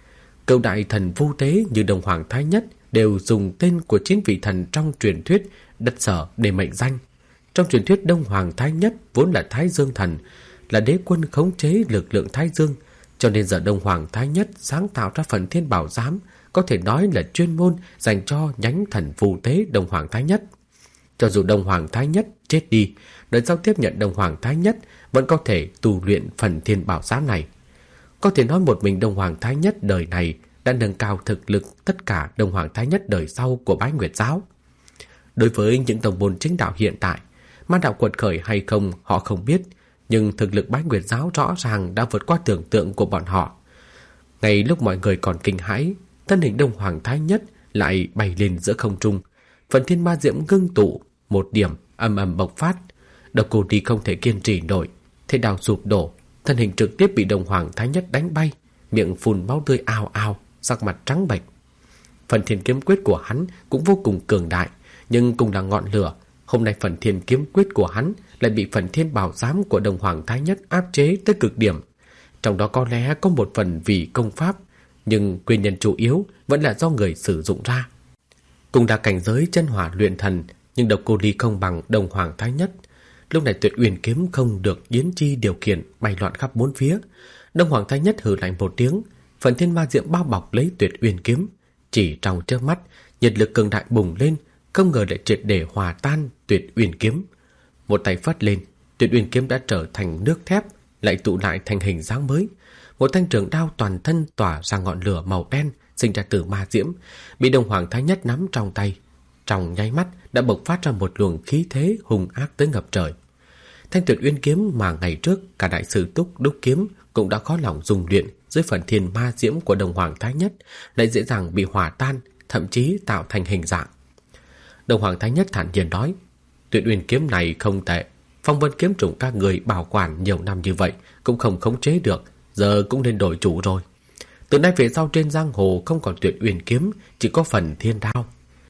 Cựu đại thần Vu Tế như Đông Hoàng Thái Nhất đều dùng tên của 9 vị thần trong truyền thuyết đất Sở để mệnh danh. Trong truyền thuyết, Đông Hoàng Thái Nhất vốn là Thái Dương thần, là đế quân khống chế lực lượng Thái Dương, cho nên giờ Đông Hoàng Thái Nhất sáng tạo ra phần Thiên Bảo Giám có thể nói là chuyên môn dành cho nhánh thần Vu Tế Đông Hoàng Thái Nhất. Cho dù Đông Hoàng Thái Nhất chết đi, đời sau tiếp nhận Đông Hoàng Thái Nhất vẫn có thể tu luyện phần Thiên Bảo Giám này. Có thể nói một mình Đông Hoàng Thái Nhất đời này đã nâng cao thực lực tất cả Đông Hoàng Thái Nhất đời sau của Bái Nguyệt Giáo. Đối với những tông môn chính đạo hiện tại, ma đạo quật khởi hay không họ không biết, nhưng thực lực Bái Nguyệt Giáo rõ ràng đã vượt qua tưởng tượng của bọn họ. Ngay lúc mọi người còn kinh hãi, thân hình Đông Hoàng Thái Nhất lại bay lên giữa không trung. Phần Thiên Ma Diễm ngưng tụ, một điểm ầm ầm bộc phát. Độc Cô Đi không thể kiên trì nổi, thế đào sụp đổ, thân hình trực tiếp bị Đông Hoàng Thái Nhất đánh bay, miệng phun máu tươi ào ào, sắc mặt trắng bệch. Phần Thiên Kiếm Quyết của hắn cũng vô cùng cường đại, nhưng cùng là ngọn lửa. Hôm nay phần Thiên Kiếm Quyết của hắn lại bị phần Thiên Bảo Giám của Đông Hoàng Thái Nhất áp chế tới cực điểm. Trong đó có lẽ có một phần vì công pháp, nhưng nguyên nhân chủ yếu vẫn là do người sử dụng ra. Cùng là cảnh giới chân hỏa luyện thần, nhưng Độc Cô Ly không bằng Đông Hoàng Thái Nhất. Lúc này Tuyệt Uyên Kiếm không được Yến Chi điều khiển, bay loạn khắp bốn phía. Đông Hoàng Thái Nhất hừ lạnh một tiếng, phần Thiên Ma Diễm bao bọc lấy Tuyệt Uyên Kiếm. Chỉ trong chớp mắt, nhiệt lực cường đại bùng lên, không ngờ lại triệt để hòa tan Tuyệt Uyên Kiếm. Một tay phất lên, Tuyệt Uyên Kiếm đã trở thành nước thép, lại tụ lại thành hình dáng mới. Một thanh trường đao toàn thân tỏa ra ngọn lửa màu đen sinh ra từ ma diễm, bị Đông Hoàng Thái Nhất nắm trong tay. Trong nháy mắt đã bộc phát ra một luồng khí thế hung ác tới ngập trời. Thanh Tuyệt Uyên Kiếm mà ngày trước cả đại sư Túc đúc kiếm cũng đã khó lòng dùng luyện dưới phần thiên ma diễm của Đông Hoàng Thái Nhất, lại dễ dàng bị hòa tan, thậm chí tạo thành hình dạng. Đông Hoàng Thái Nhất thản nhiên nói: Tuyệt Uyên Kiếm này không tệ, Phong Vân Kiếm Trùng các người bảo quản nhiều năm như vậy cũng không khống chế được, giờ cũng nên đổi chủ rồi. Từ nay về sau trên giang hồ không còn Tuyệt Uyên Kiếm, chỉ có phần Thiên Đao.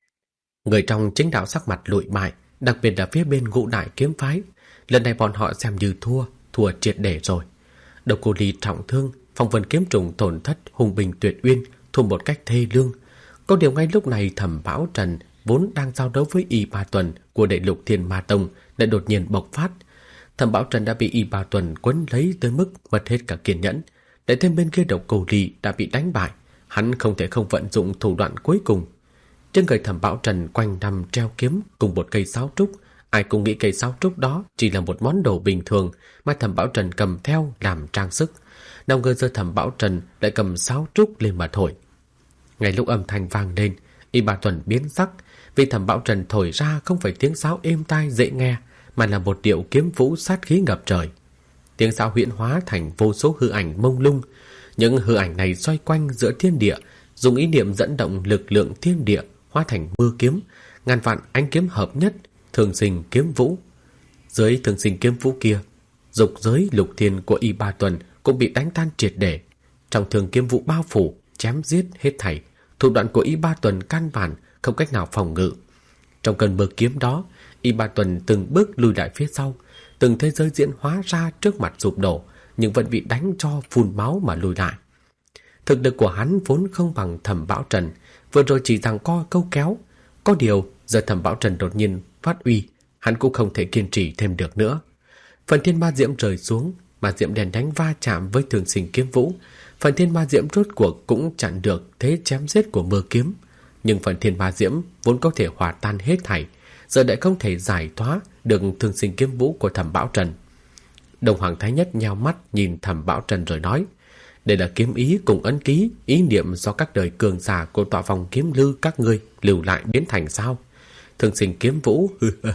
Người trong chính đạo sắc mặt lụi bại, đặc biệt là phía bên Ngũ Đại Kiếm Phái. Lần này bọn họ xem như thua triệt để rồi. Độc Cô Ly trọng thương, Phong Vân Kiếm Trùng tổn thất, hùng binh Tuyệt Uyên thua một cách thê lương. Có điều ngay lúc này Thẩm Bảo Trần vốn đang giao đấu với Y Ba Tuần của Đệ Lục Thiên Ma Tông lại đột nhiên bộc phát. Thẩm Bảo Trần đã bị Y Ba Tuần quấn lấy tới mức mất hết cả kiên nhẫn. Để thêm bên kia Độc Cô Ly đã bị đánh bại, hắn không thể không vận dụng thủ đoạn cuối cùng. Trên người Thẩm Bảo Trần quanh năm treo kiếm cùng một cây sáo trúc. Ai cũng nghĩ cây sáo trúc đó chỉ là một món đồ bình thường mà Thẩm Bảo Trần cầm theo làm trang sức. Nào ngờ giờ Thẩm Bảo Trần lại cầm sáo trúc lên mà thổi. Ngay lúc âm thanh vang lên, Y Ba Tuần biến sắc, vì Thẩm Bảo Trần thổi ra không phải tiếng sáo êm tai dễ nghe, mà là một điệu kiếm vũ sát khí ngập trời. Tiếng sáo huyễn hóa thành vô số hư ảnh mông lung. Những hư ảnh này xoay quanh giữa thiên địa, dùng ý niệm dẫn động lực lượng thiên địa hóa thành mưa kiếm, ngàn vạn ánh kiếm hợp nhất, Thường Sinh Kiếm Vũ. Dưới Thường Sinh Kiếm Vũ kia, dục giới lục thiên của Y Ba Tuần cũng bị đánh tan triệt để. Trong Thường Kiếm Vũ bao phủ, chém giết hết thảy, thủ đoạn của Y Ba Tuần căn bản không cách nào phòng ngự. Trong cơn mưa kiếm đó, Y Ba Tuần từng bước lùi lại phía sau, từng thế giới diễn hóa ra trước mặt sụp đổ, nhưng vẫn bị đánh cho phun máu mà lùi lại. Thực lực của hắn vốn không bằng Thẩm Bảo Trần, vừa rồi chỉ giằng co câu kéo. Có điều giờ Thẩm Bảo Trần đột nhiên phát uy, hắn cũng không thể kiên trì thêm được nữa. Phần thiên ma diễm rơi xuống, ma diễm đèn đánh va chạm với Thường Sinh Kiếm Vũ. Phần thiên ma diễm rốt cuộc cũng chặn được thế chém giết của mưa kiếm. Nhưng phần thiên ma diễm vốn có thể hòa tan hết thảy, giờ lại không thể giải thoát được Thường Sinh Kiếm Vũ của Thẩm Bảo Trần. Đông Hoàng Thái Nhất nheo mắt nhìn Thẩm Bảo Trần rồi nói: đây là kiếm ý cùng ấn ký, ý niệm do các đời cường giả của tọa phòng kiếm lư các ngươi lưu lại biến thành sao? Thường Sinh Kiếm Vũ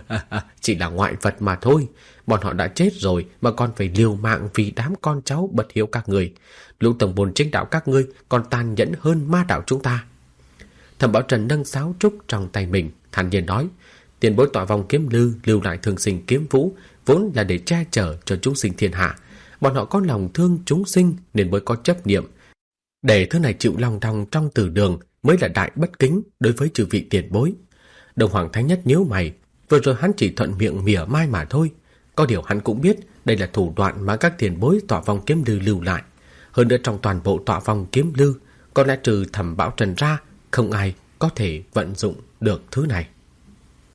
chỉ là ngoại vật mà thôi. Bọn họ đã chết rồi mà còn phải liều mạng vì đám con cháu bất hiếu các ngươi. Lũ tổng bồn chính đạo các ngươi còn tàn nhẫn hơn ma đạo chúng ta. Thẩm Bảo Trần nâng sáo trúc trong tay mình, thản nhiên nói: tiền bối tọa vòng kiếm lư lưu lại Thường Sinh Kiếm Vũ vốn là để che chở cho chúng sinh thiên hạ. Bọn họ có lòng thương chúng sinh nên mới có chấp niệm. Để thứ này chịu lòng đong trong tử đường mới là đại bất kính đối với chư vị tiền bối. Đông Hoàng Thái Nhất nhíu mày, vừa rồi hắn chỉ thuận miệng mỉa mai mà thôi. Có điều hắn cũng biết đây là thủ đoạn mà các tiền bối tọa vòng kiếm lư lưu lại. Hơn nữa trong toàn bộ tọa vòng kiếm lư Có lẽ trừ Thẩm Bảo Trần ra, không ai có thể vận dụng được thứ này.